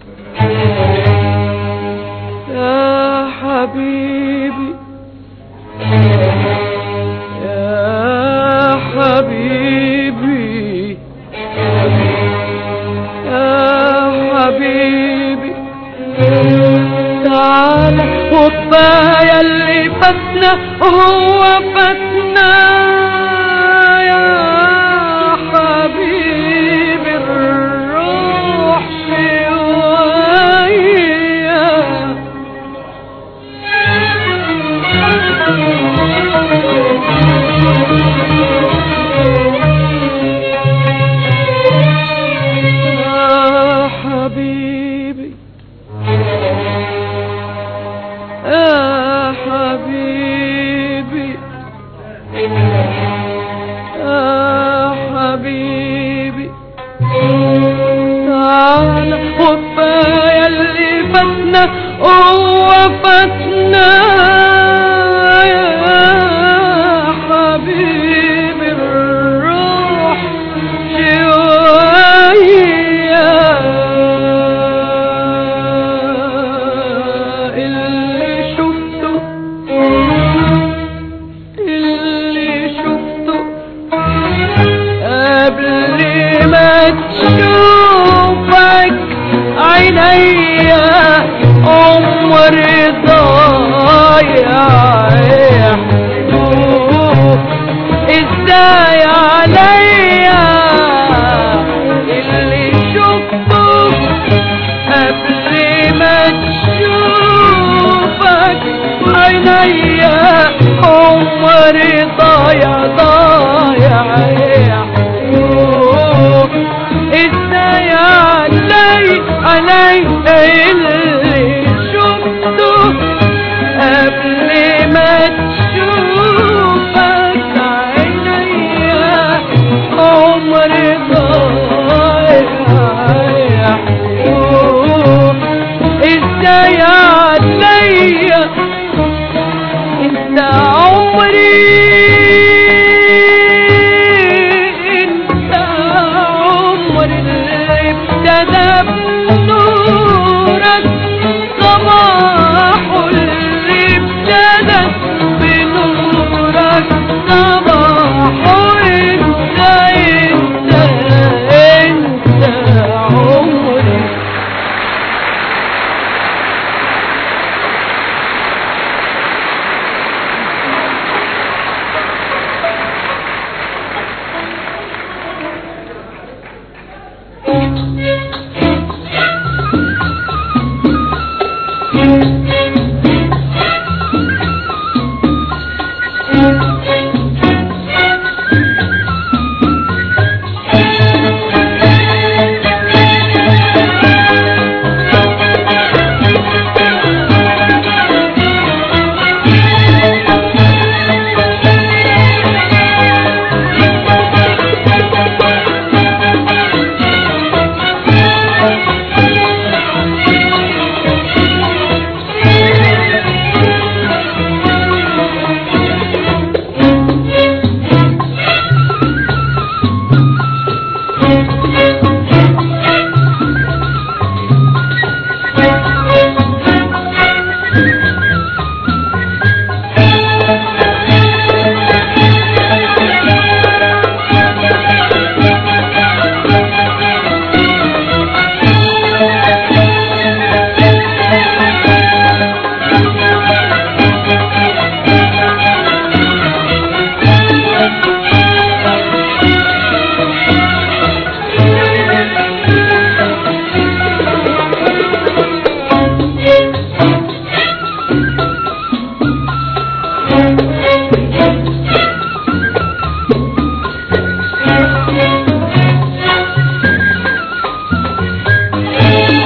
يا حبيبي يا حبيبي يا حبيبي تعالى وكفاية اللي فاتنا هو فاتنا يا حبيبي الروح وكفاية اللي فاتنا هو فاتنا يا حبيبي الروح شوية اللي شفته قبل ما تشوفك عينيا عمري ضايع ازاي عليا اللي شفته قبل ما تشوفك عينيا عمري ضايع ازاي علي اللي شفته قبل ما تشوفك عينيا عمري ضايع ازاي عليا انت عمري ابتدى بنورك صباح اللي ابتدى بنورك صباح انت عمري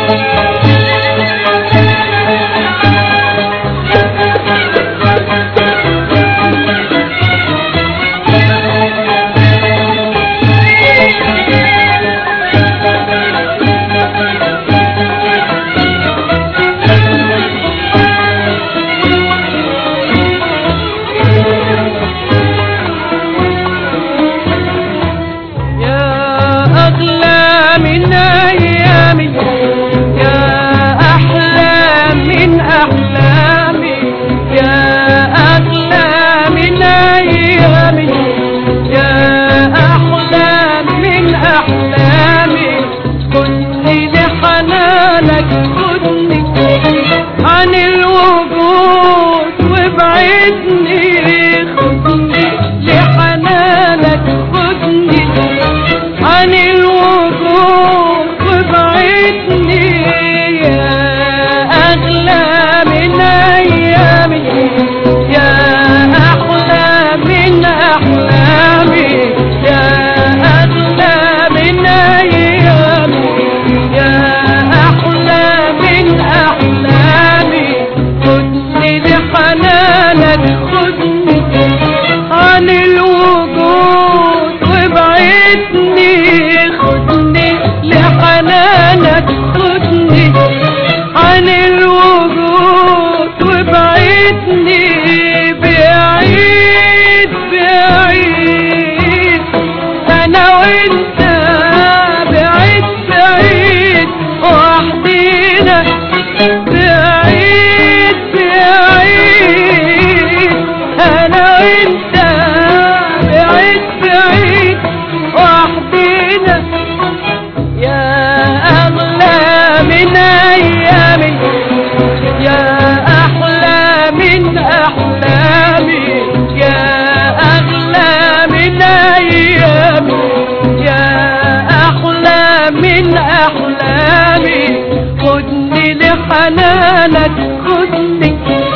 حنانك خدني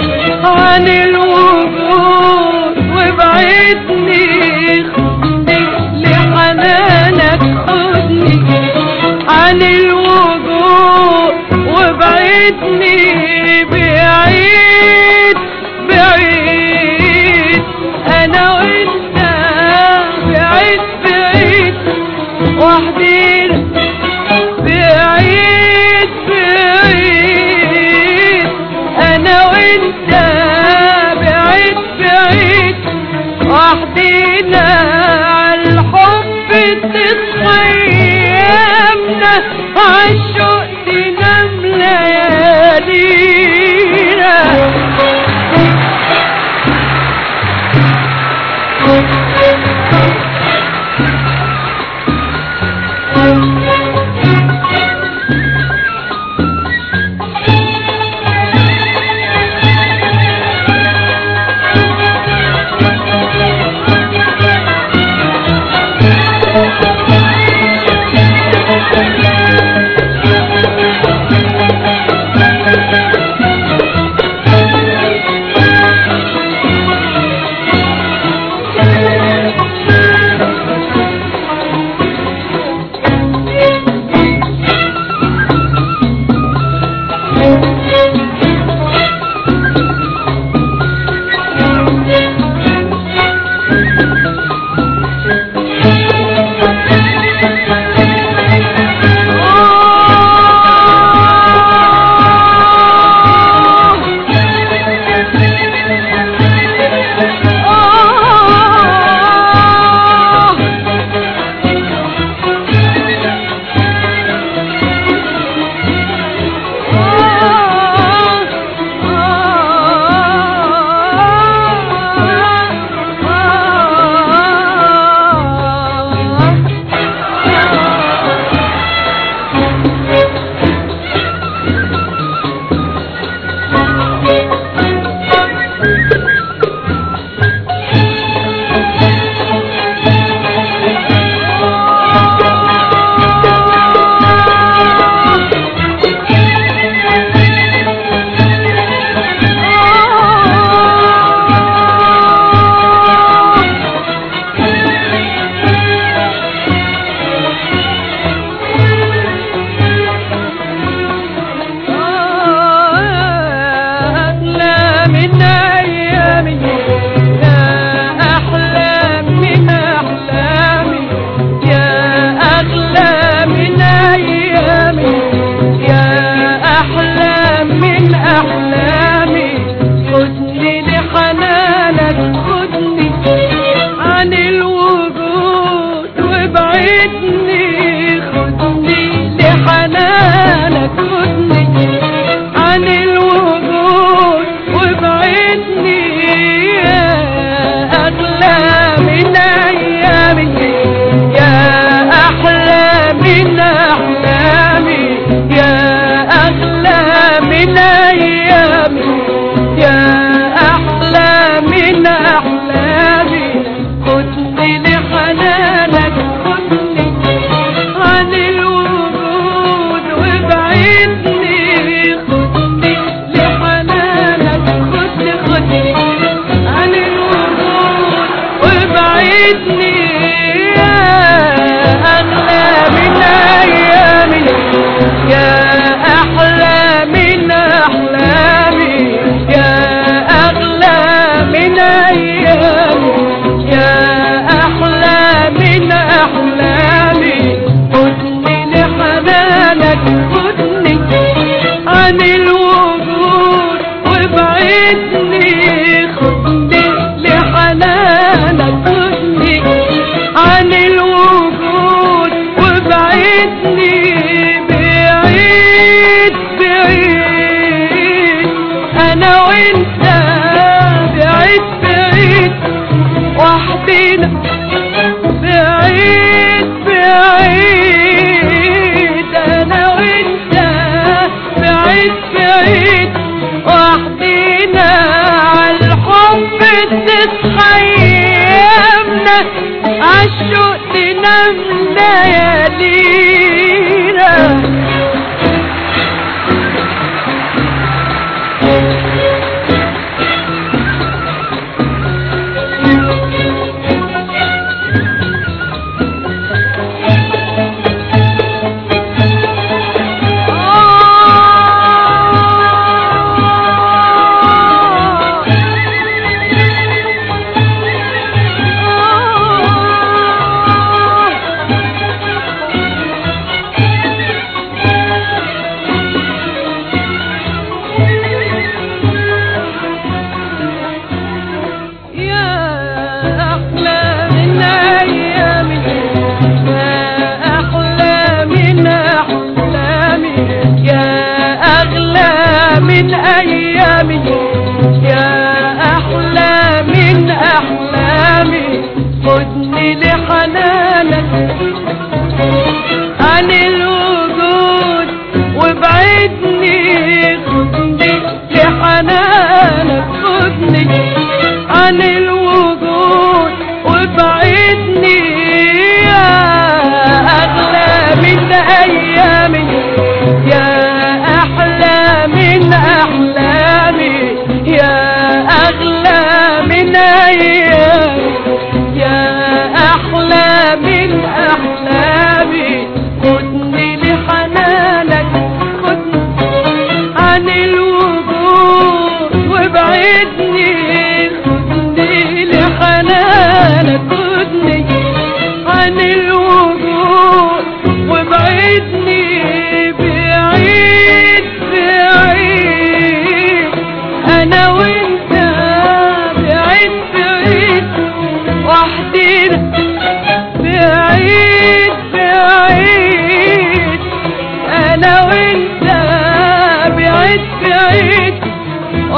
عن الوجود وابعدني، خدني لحنانك خدني عن الوجود وابعدني بعيد بعيد انا وانت بعيد بعيد وحدينا بعيد بعيد انا وانت بعيد بعيد وحدينا عالحب تتخيمنا عالشوق تنام ليالينا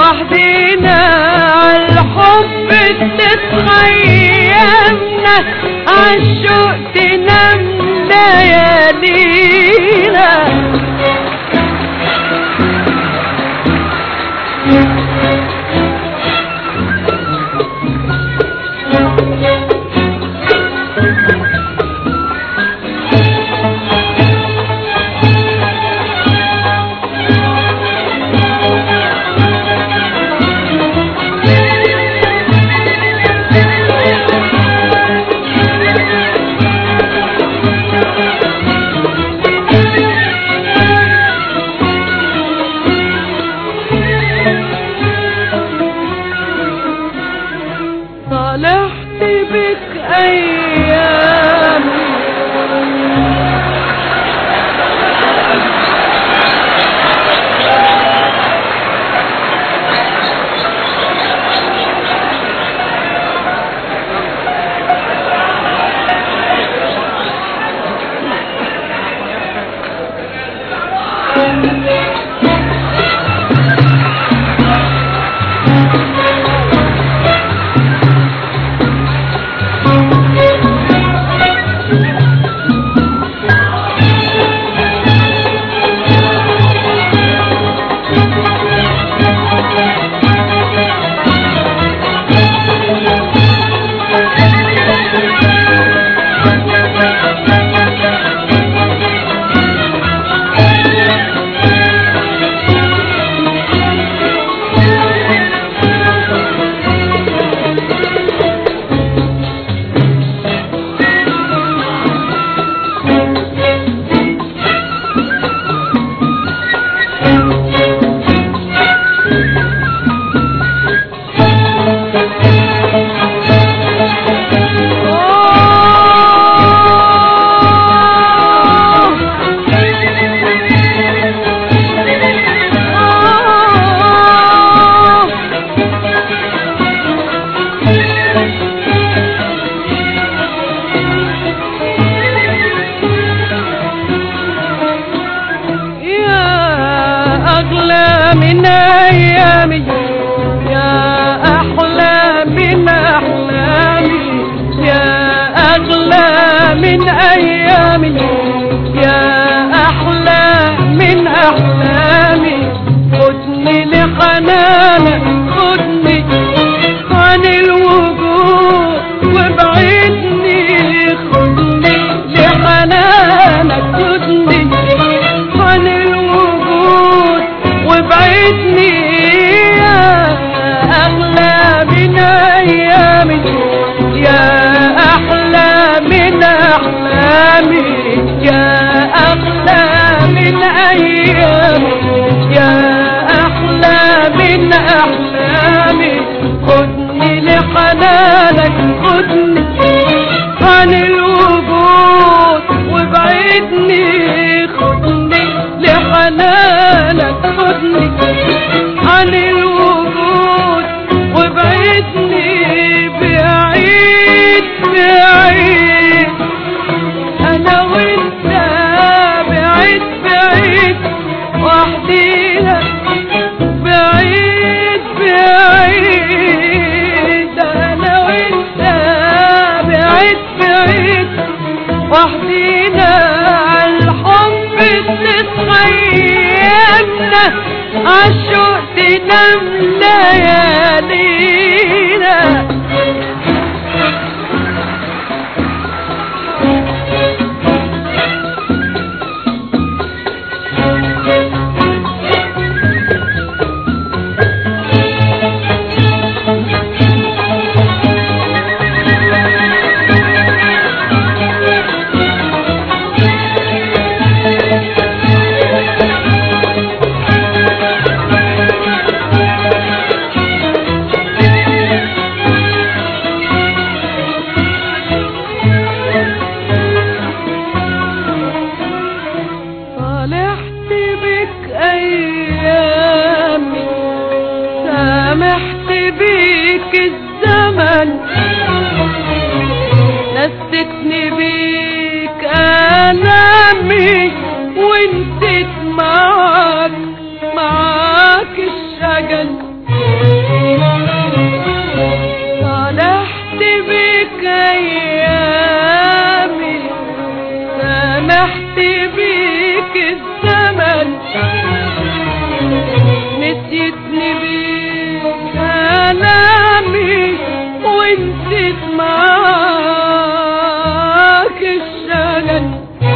وحدينا عالحب تتخيمنا عالشوق تنام ليالينا صالحت بك أيامي من أيامي يا أحلى من أحلامي يا أغلى من أيامي يا أحلى من أحلامي خدني لحنانك خدني عن الوجود وابعدني خدني لحنانك خدني عن الوجود وابعدني يا أغلى من أيامي يا أحلى من أحلامي يا أغلى من أيامي يا أحلى من أحلامي خدني لحنانك خدني عن الوجود وابعدني خدني لحنانك خدني عن الوجود وابعدني بعيد بعيد انا وانت بعيد بعيد وحدينا بعيد بعيد انا وانت بعيد بعيد وحدينا عالحب تتخيمنا عالشوق تنام ليالينا سامحت بيك الزمن نستني بيك ألامي ونسيت معاك الشجن صالحت بك أيامي سامحت بك الزمن نسيتني بك آلامي ونسيت معاك الشجن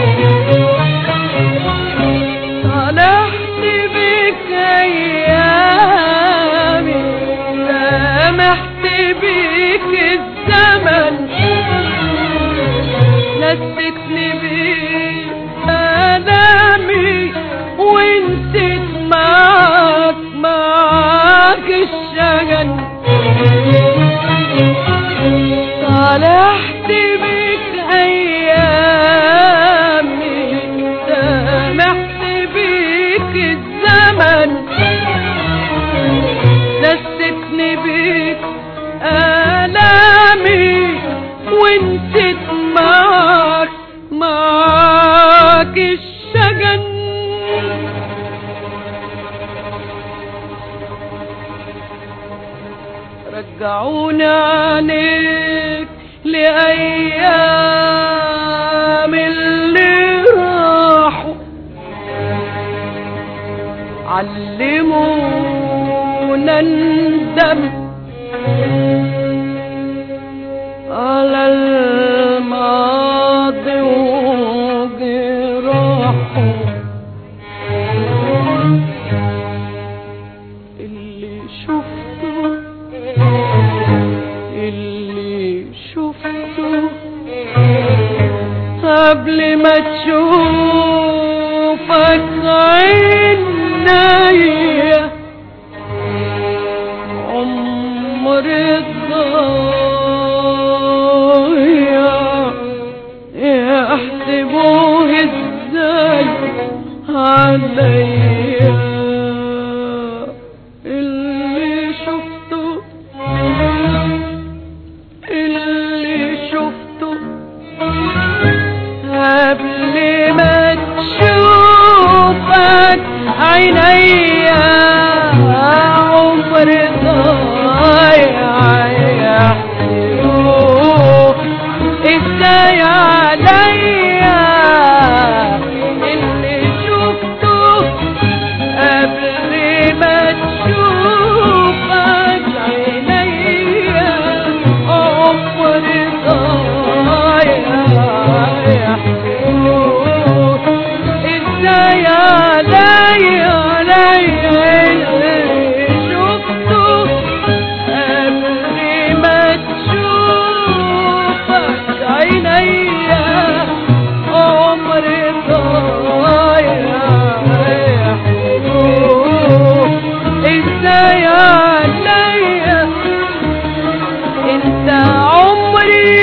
صالحت بك أيامي سامحت بك الزمن نسيتني بك آلامي ونسيت معاك الشجن صالحت بك أيامي سامحت بك الزمن نسيتني بك آلامي ونسيت معاك الشجن رجعوني عنيك لأيام اللي راحوا علمونا ندم على الماضي وجراحه اللي شفته قبل ما تشوفك عينيا عمري الضايع يحسبوه ازاي عليا اللي شفته قبل ما تشوفك عينيا عمري ضايع يحسبوه ازاي عليا اللي شفته قبل ما تشوفك عينيا عمري ضايع ازاي عليا شفته قبل ما تشوفك عينيا عمري ضايع ازاي عليا انت عمري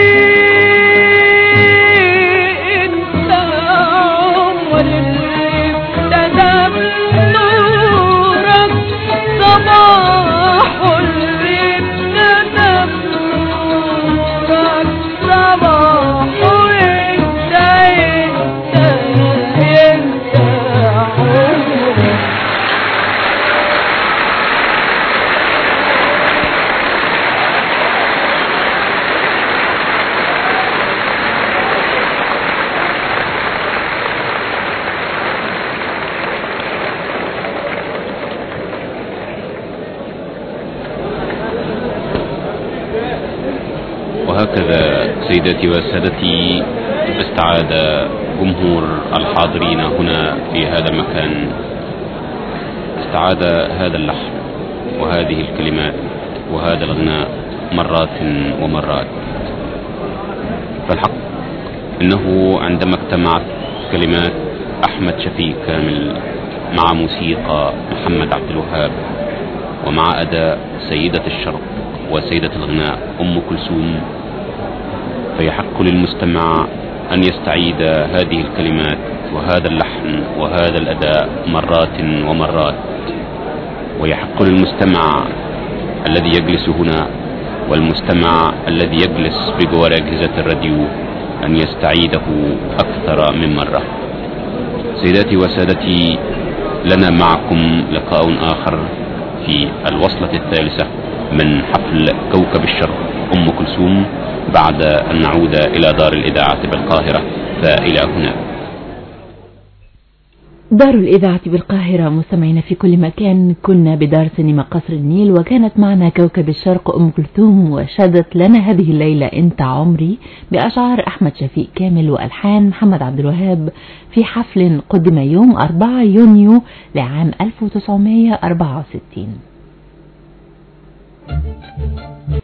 وهكذا سيداتي وسادتي استعاد جمهور الحاضرين هنا في هذا المكان استعاد هذا اللحن وهذه الكلمات وهذا الغناء مرات ومرات. فالحق انه عندما اجتمعت كلمات احمد شفيق كامل مع موسيقى محمد عبد الوهاب ومع اداء سيدة الشرق وسيدة الغناء ام كلثوم، فيحق للمستمع ان يستعيد هذه الكلمات وهذا اللحن وهذا الاداء مرات ومرات، ويحق للمستمع الذي يجلس هنا والمستمع الذي يجلس بجوار اجهزة الراديو ان يستعيده اكثر من مرة. سيداتي وسادتي، لنا معكم لقاء اخر في الوصلة الثالثة من حفل كوكب الشرق أم كلثوم، بعد أن نعود إلى دار الإذاعة بالقاهرة. فإلى هنا دار الإذاعة بالقاهرة. مستمعين في كل مكان، كنا بدار سينما قصر النيل، وكانت معنا كوكب الشرق أم كلثوم، وشادت لنا هذه الليلة أنت عمري بأشعار أحمد شفيق كامل وألحان محمد عبد الوهاب في حفل قدم يوم 4 يونيو لعام 1964.